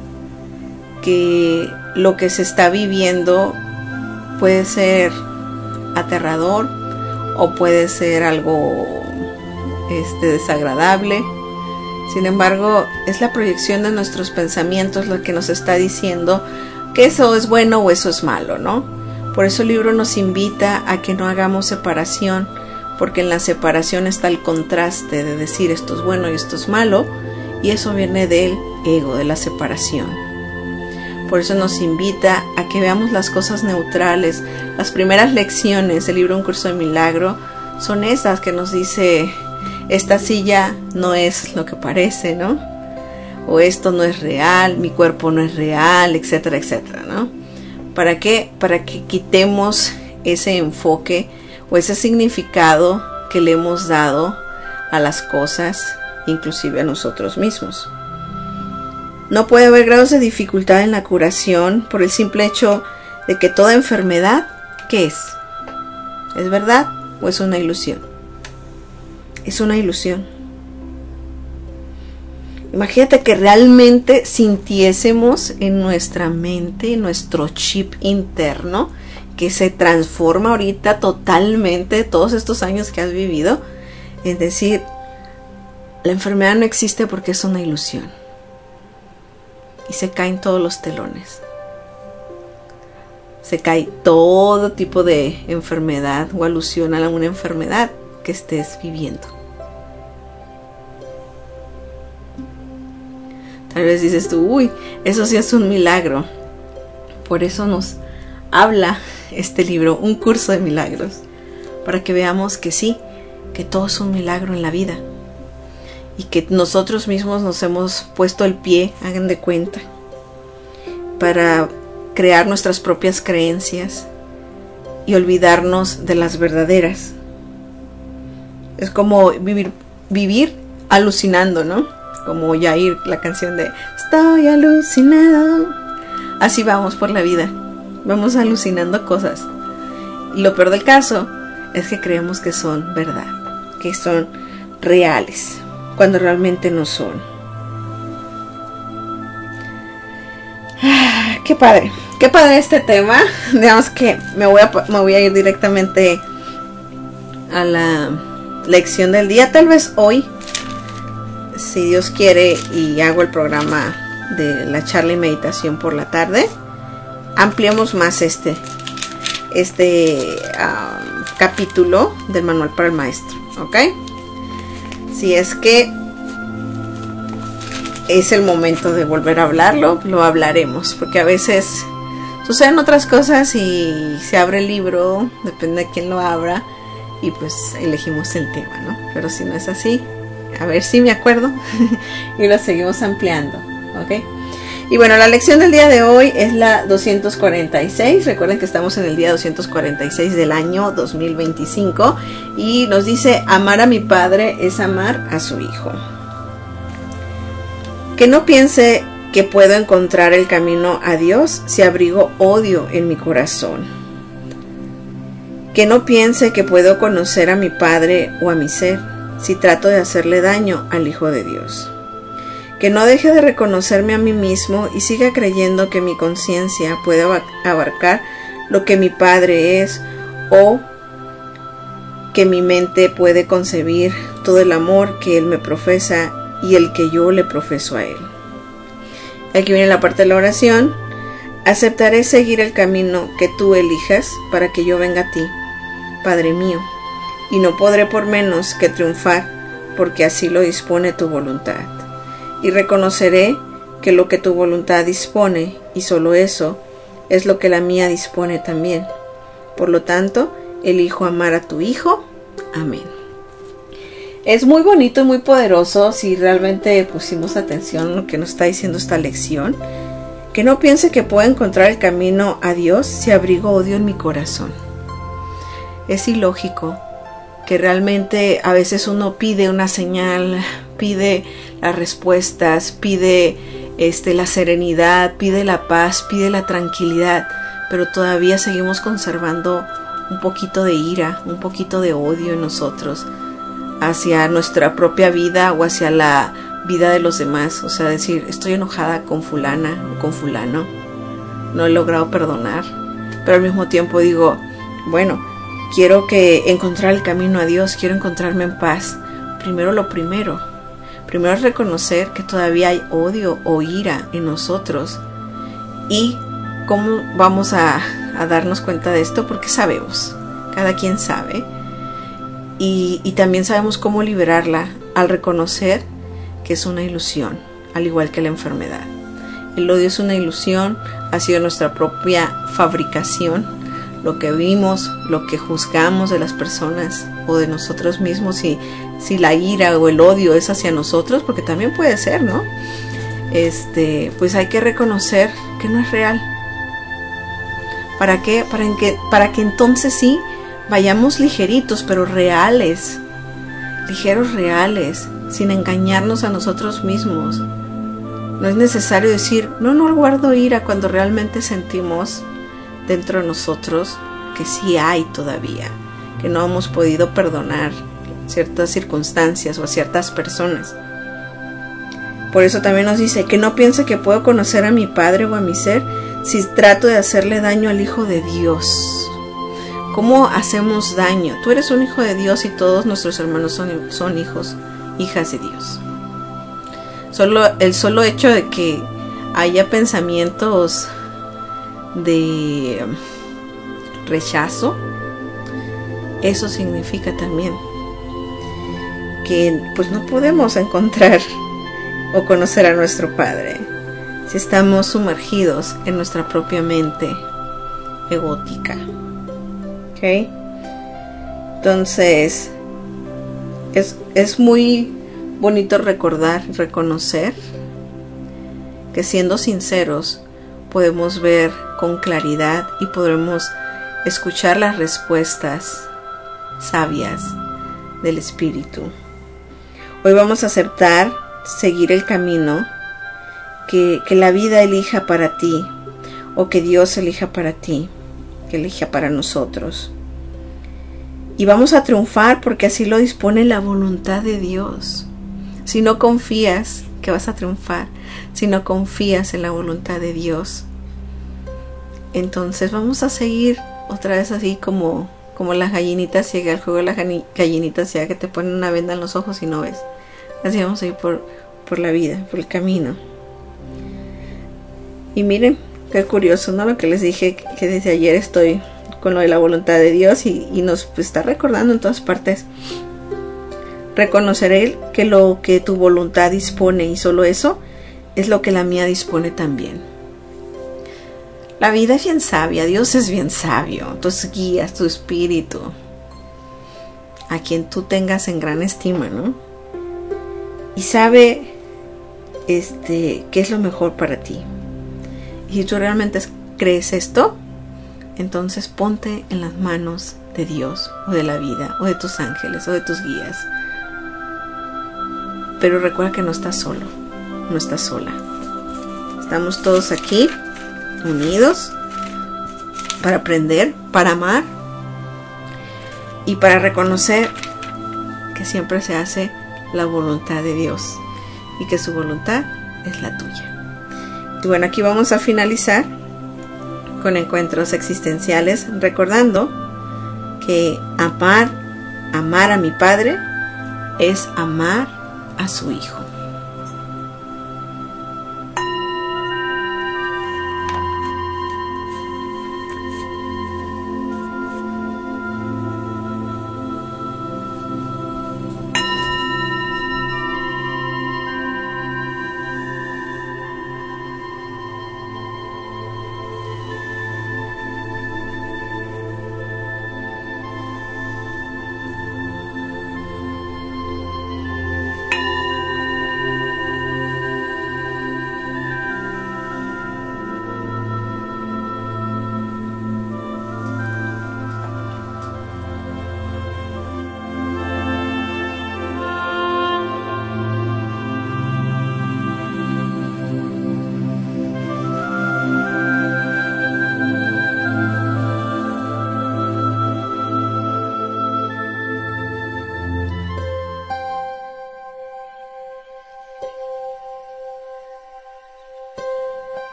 que lo que se está viviendo puede ser aterrador o puede ser algo desagradable. Sin embargo, es la proyección de nuestros pensamientos lo que nos está diciendo que eso es bueno o eso es malo, ¿no? Por eso el libro nos invita a que no hagamos separación porque en la separación está el contraste de decir esto es bueno y esto es malo, y eso viene del ego, de la separación. Por eso nos invita a que veamos las cosas neutrales. Las primeras lecciones del libro Un Curso de Milagro son esas que nos dice, esta silla no es lo que parece, ¿no? O esto no es real, mi cuerpo no es real, etcétera, etcétera, ¿no? ¿Para qué? Para que quitemos ese enfoque o ese significado que le hemos dado a las cosas, inclusive a nosotros mismos. No puede haber grados de dificultad en la curación por el simple hecho de que toda enfermedad, ¿qué es? ¿Es verdad o es una ilusión? Es una ilusión. Imagínate que realmente sintiésemos en nuestra mente, en nuestro chip interno, que se transforma ahorita totalmente todos estos años que has vivido. Es decir, la enfermedad no existe porque es una ilusión. Y se caen todos los telones. Se cae todo tipo de enfermedad o alusión a alguna enfermedad que estés viviendo. Tal vez dices tú, uy, eso sí es un milagro. Por eso nos habla este libro, Un Curso de Milagros, para que veamos que sí, que todo es un milagro en la vida y que nosotros mismos nos hemos puesto el pie, hagan de cuenta, para crear nuestras propias creencias y olvidarnos de las verdaderas. Es como vivir alucinando, ¿no? Como Yair, la canción de Estoy alucinado. Así vamos por la vida, vamos alucinando cosas. Y lo peor del caso es que creemos que son verdad, que son reales, cuando realmente no son. Qué padre este tema. Digamos que me voy a ir directamente a la lección del día. Tal vez hoy, si Dios quiere, y hago el programa de la charla y meditación por la tarde, ampliamos más este capítulo del manual para el maestro, ¿ok? Si es que es el momento de volver a hablarlo, lo hablaremos, porque a veces suceden otras cosas y se abre el libro, depende de quién lo abra, y pues elegimos el tema, ¿no? Pero si no es así, a ver si me acuerdo y lo seguimos ampliando, ¿ok? Y bueno, la lección del día de hoy es la 246. Recuerden que estamos en el día 246 del año 2025 y nos dice: amar a mi padre es amar a su hijo. Que no piense que puedo encontrar el camino a Dios si abrigo odio en mi corazón. Que no piense que puedo conocer a mi padre o a mi ser si trato de hacerle daño al Hijo de Dios. Que no deje de reconocerme a mí mismo y siga creyendo que mi conciencia puede abarcar lo que mi Padre es, o que mi mente puede concebir todo el amor que Él me profesa y el que yo le profeso a Él. Aquí viene la parte de la oración. Aceptaré seguir el camino que tú elijas para que yo venga a ti, Padre mío, y no podré por menos que triunfar, porque así lo dispone tu voluntad. Y reconoceré que lo que tu voluntad dispone, y solo eso, es lo que la mía dispone también. Por lo tanto, elijo amar a tu Hijo. Amén. Es muy bonito y muy poderoso si realmente pusimos atención a lo que nos está diciendo esta lección. Que no piense que puedo encontrar el camino a Dios si abrigo odio en mi corazón. Es ilógico que realmente a veces uno pide una señal, pide las respuestas, pide la serenidad, pide la paz, pide la tranquilidad, pero todavía seguimos conservando un poquito de ira, un poquito de odio en nosotros hacia nuestra propia vida o hacia la vida de los demás. O sea, decir, estoy enojada con fulana o con fulano, no he logrado perdonar, pero al mismo tiempo digo, bueno, quiero encontrar el camino a Dios, quiero encontrarme en paz. Primero es reconocer que todavía hay odio o ira en nosotros. ¿Y cómo vamos a darnos cuenta de esto? Porque sabemos, cada quien sabe. y también sabemos cómo liberarla al reconocer que es una ilusión, al igual que la enfermedad. El odio es una ilusión, ha sido nuestra propia fabricación, lo que vimos, lo que juzgamos de las personas o de nosotros mismos, si la ira o el odio es hacia nosotros, porque también puede ser, ¿no? Pues hay que reconocer que no es real. ¿Para qué? Para que entonces sí vayamos ligeritos, pero reales, ligeros reales, sin engañarnos a nosotros mismos. No es necesario decir, no guardo ira, cuando realmente sentimos dentro de nosotros que sí hay todavía, que no hemos podido perdonar ciertas circunstancias o a ciertas personas. Por eso también nos dice que no piense que puedo conocer a mi Padre o a mi ser si trato de hacerle daño al Hijo de Dios. ¿Cómo hacemos daño? Tú eres un hijo de Dios y todos nuestros hermanos son hijas de Dios. El solo hecho de que haya pensamientos de rechazo, eso significa también que pues no podemos encontrar o conocer a nuestro Padre si estamos sumergidos en nuestra propia mente egótica. ¿Ok? Entonces es muy bonito reconocer que siendo sinceros podemos ver con claridad y podremos escuchar las respuestas sabias del Espíritu. Hoy vamos a aceptar seguir el camino que la vida elija para ti, o que Dios elija para ti, que elija para nosotros. Y vamos a triunfar porque así lo dispone la voluntad de Dios. Si no confías que vas a triunfar, si no confías en la voluntad de Dios, entonces vamos a seguir otra vez así como las gallinitas ciegas, el juego de las gallinitas ciegas, que te ponen una venda en los ojos y no ves. Así vamos a ir por la vida, por el camino. Y miren, qué curioso, ¿no? Lo que les dije, que desde ayer estoy con lo de la voluntad de Dios y nos está recordando en todas partes. Reconoceré que lo que tu voluntad dispone, y solo eso es lo que la mía dispone también. La vida es bien sabia, Dios es bien sabio, tus guías, tu espíritu, a quien tú tengas en gran estima, ¿no? Y sabe qué es lo mejor para ti. Y si tú realmente crees esto, entonces ponte en las manos de Dios, o de la vida, o de tus ángeles, o de tus guías. Pero recuerda que no estás solo, no estás sola. Estamos todos aquí, unidos, para aprender, para amar y para reconocer que siempre se hace la voluntad de Dios y que su voluntad es la tuya. Y bueno, aquí vamos a finalizar con encuentros existenciales, recordando que amar a mi Padre es amar a su Hijo.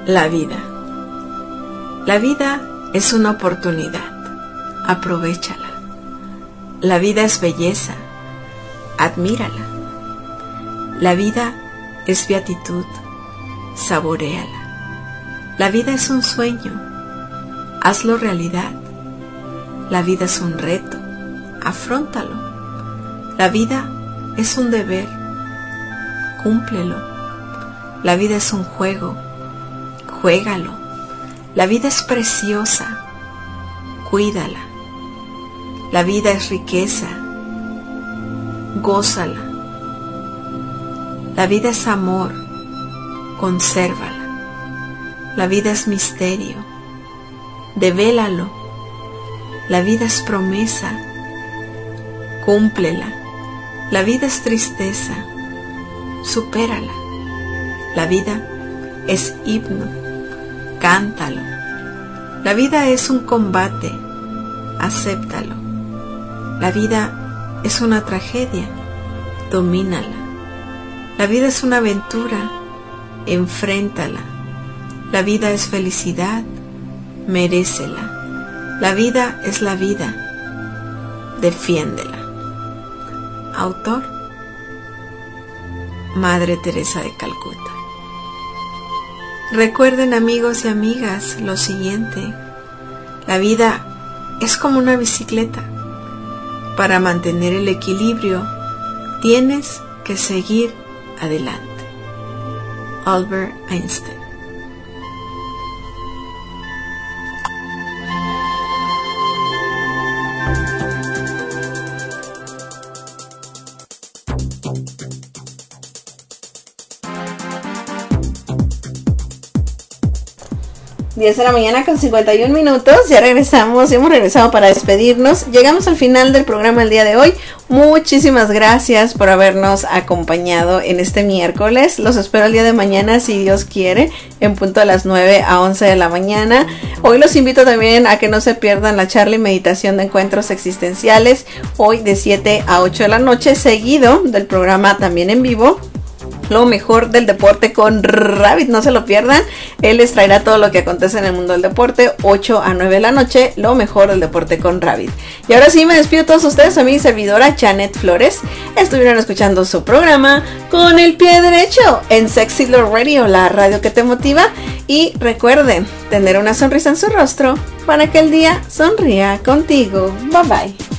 La vida. La vida es una oportunidad. Aprovéchala. La vida es belleza. Admírala. La vida es beatitud. Saboréala. La vida es un sueño. Hazlo realidad. La vida es un reto. Afróntalo. La vida es un deber. Cúmplelo. La vida es un juego. Juégalo. La vida es preciosa. Cuídala. La vida es riqueza. Gózala. La vida es amor. Consérvala. La vida es misterio. Devélalo. La vida es promesa. Cúmplela. La vida es tristeza. Supérala. La vida es himno. Cántalo. La vida es un combate. Acéptalo. La vida es una tragedia. Domínala. La vida es una aventura. Enfréntala. La vida es felicidad. Merécela. La vida es la vida. Defiéndela. Autor: Madre Teresa de Calcuta. Recuerden, amigos y amigas, lo siguiente: la vida es como una bicicleta. Para mantener el equilibrio, tienes que seguir adelante. Albert Einstein. Diez de la mañana con 51 minutos, ya regresamos, hemos regresado para despedirnos. Llegamos al final del programa el día de hoy. Muchísimas gracias por habernos acompañado en este miércoles. Los espero el día de mañana, si Dios quiere, en punto a las 9 a 11 de la mañana. Hoy los invito también a que no se pierdan la charla y meditación de encuentros existenciales, hoy de 7 a 8 de la noche, seguido del programa también en vivo, lo mejor del deporte con Rabbit. No se lo pierdan, él les traerá todo lo que acontece en el mundo del deporte, 8 a 9 de la noche, lo mejor del deporte con Rabbit. Y ahora sí, me despido de todos ustedes, a mi servidora Janet Flores. Estuvieron escuchando su programa Con el Pie Derecho en Sexy Love Radio, la radio que te motiva. Y recuerden tener una sonrisa en su rostro para que el día sonría contigo. Bye bye.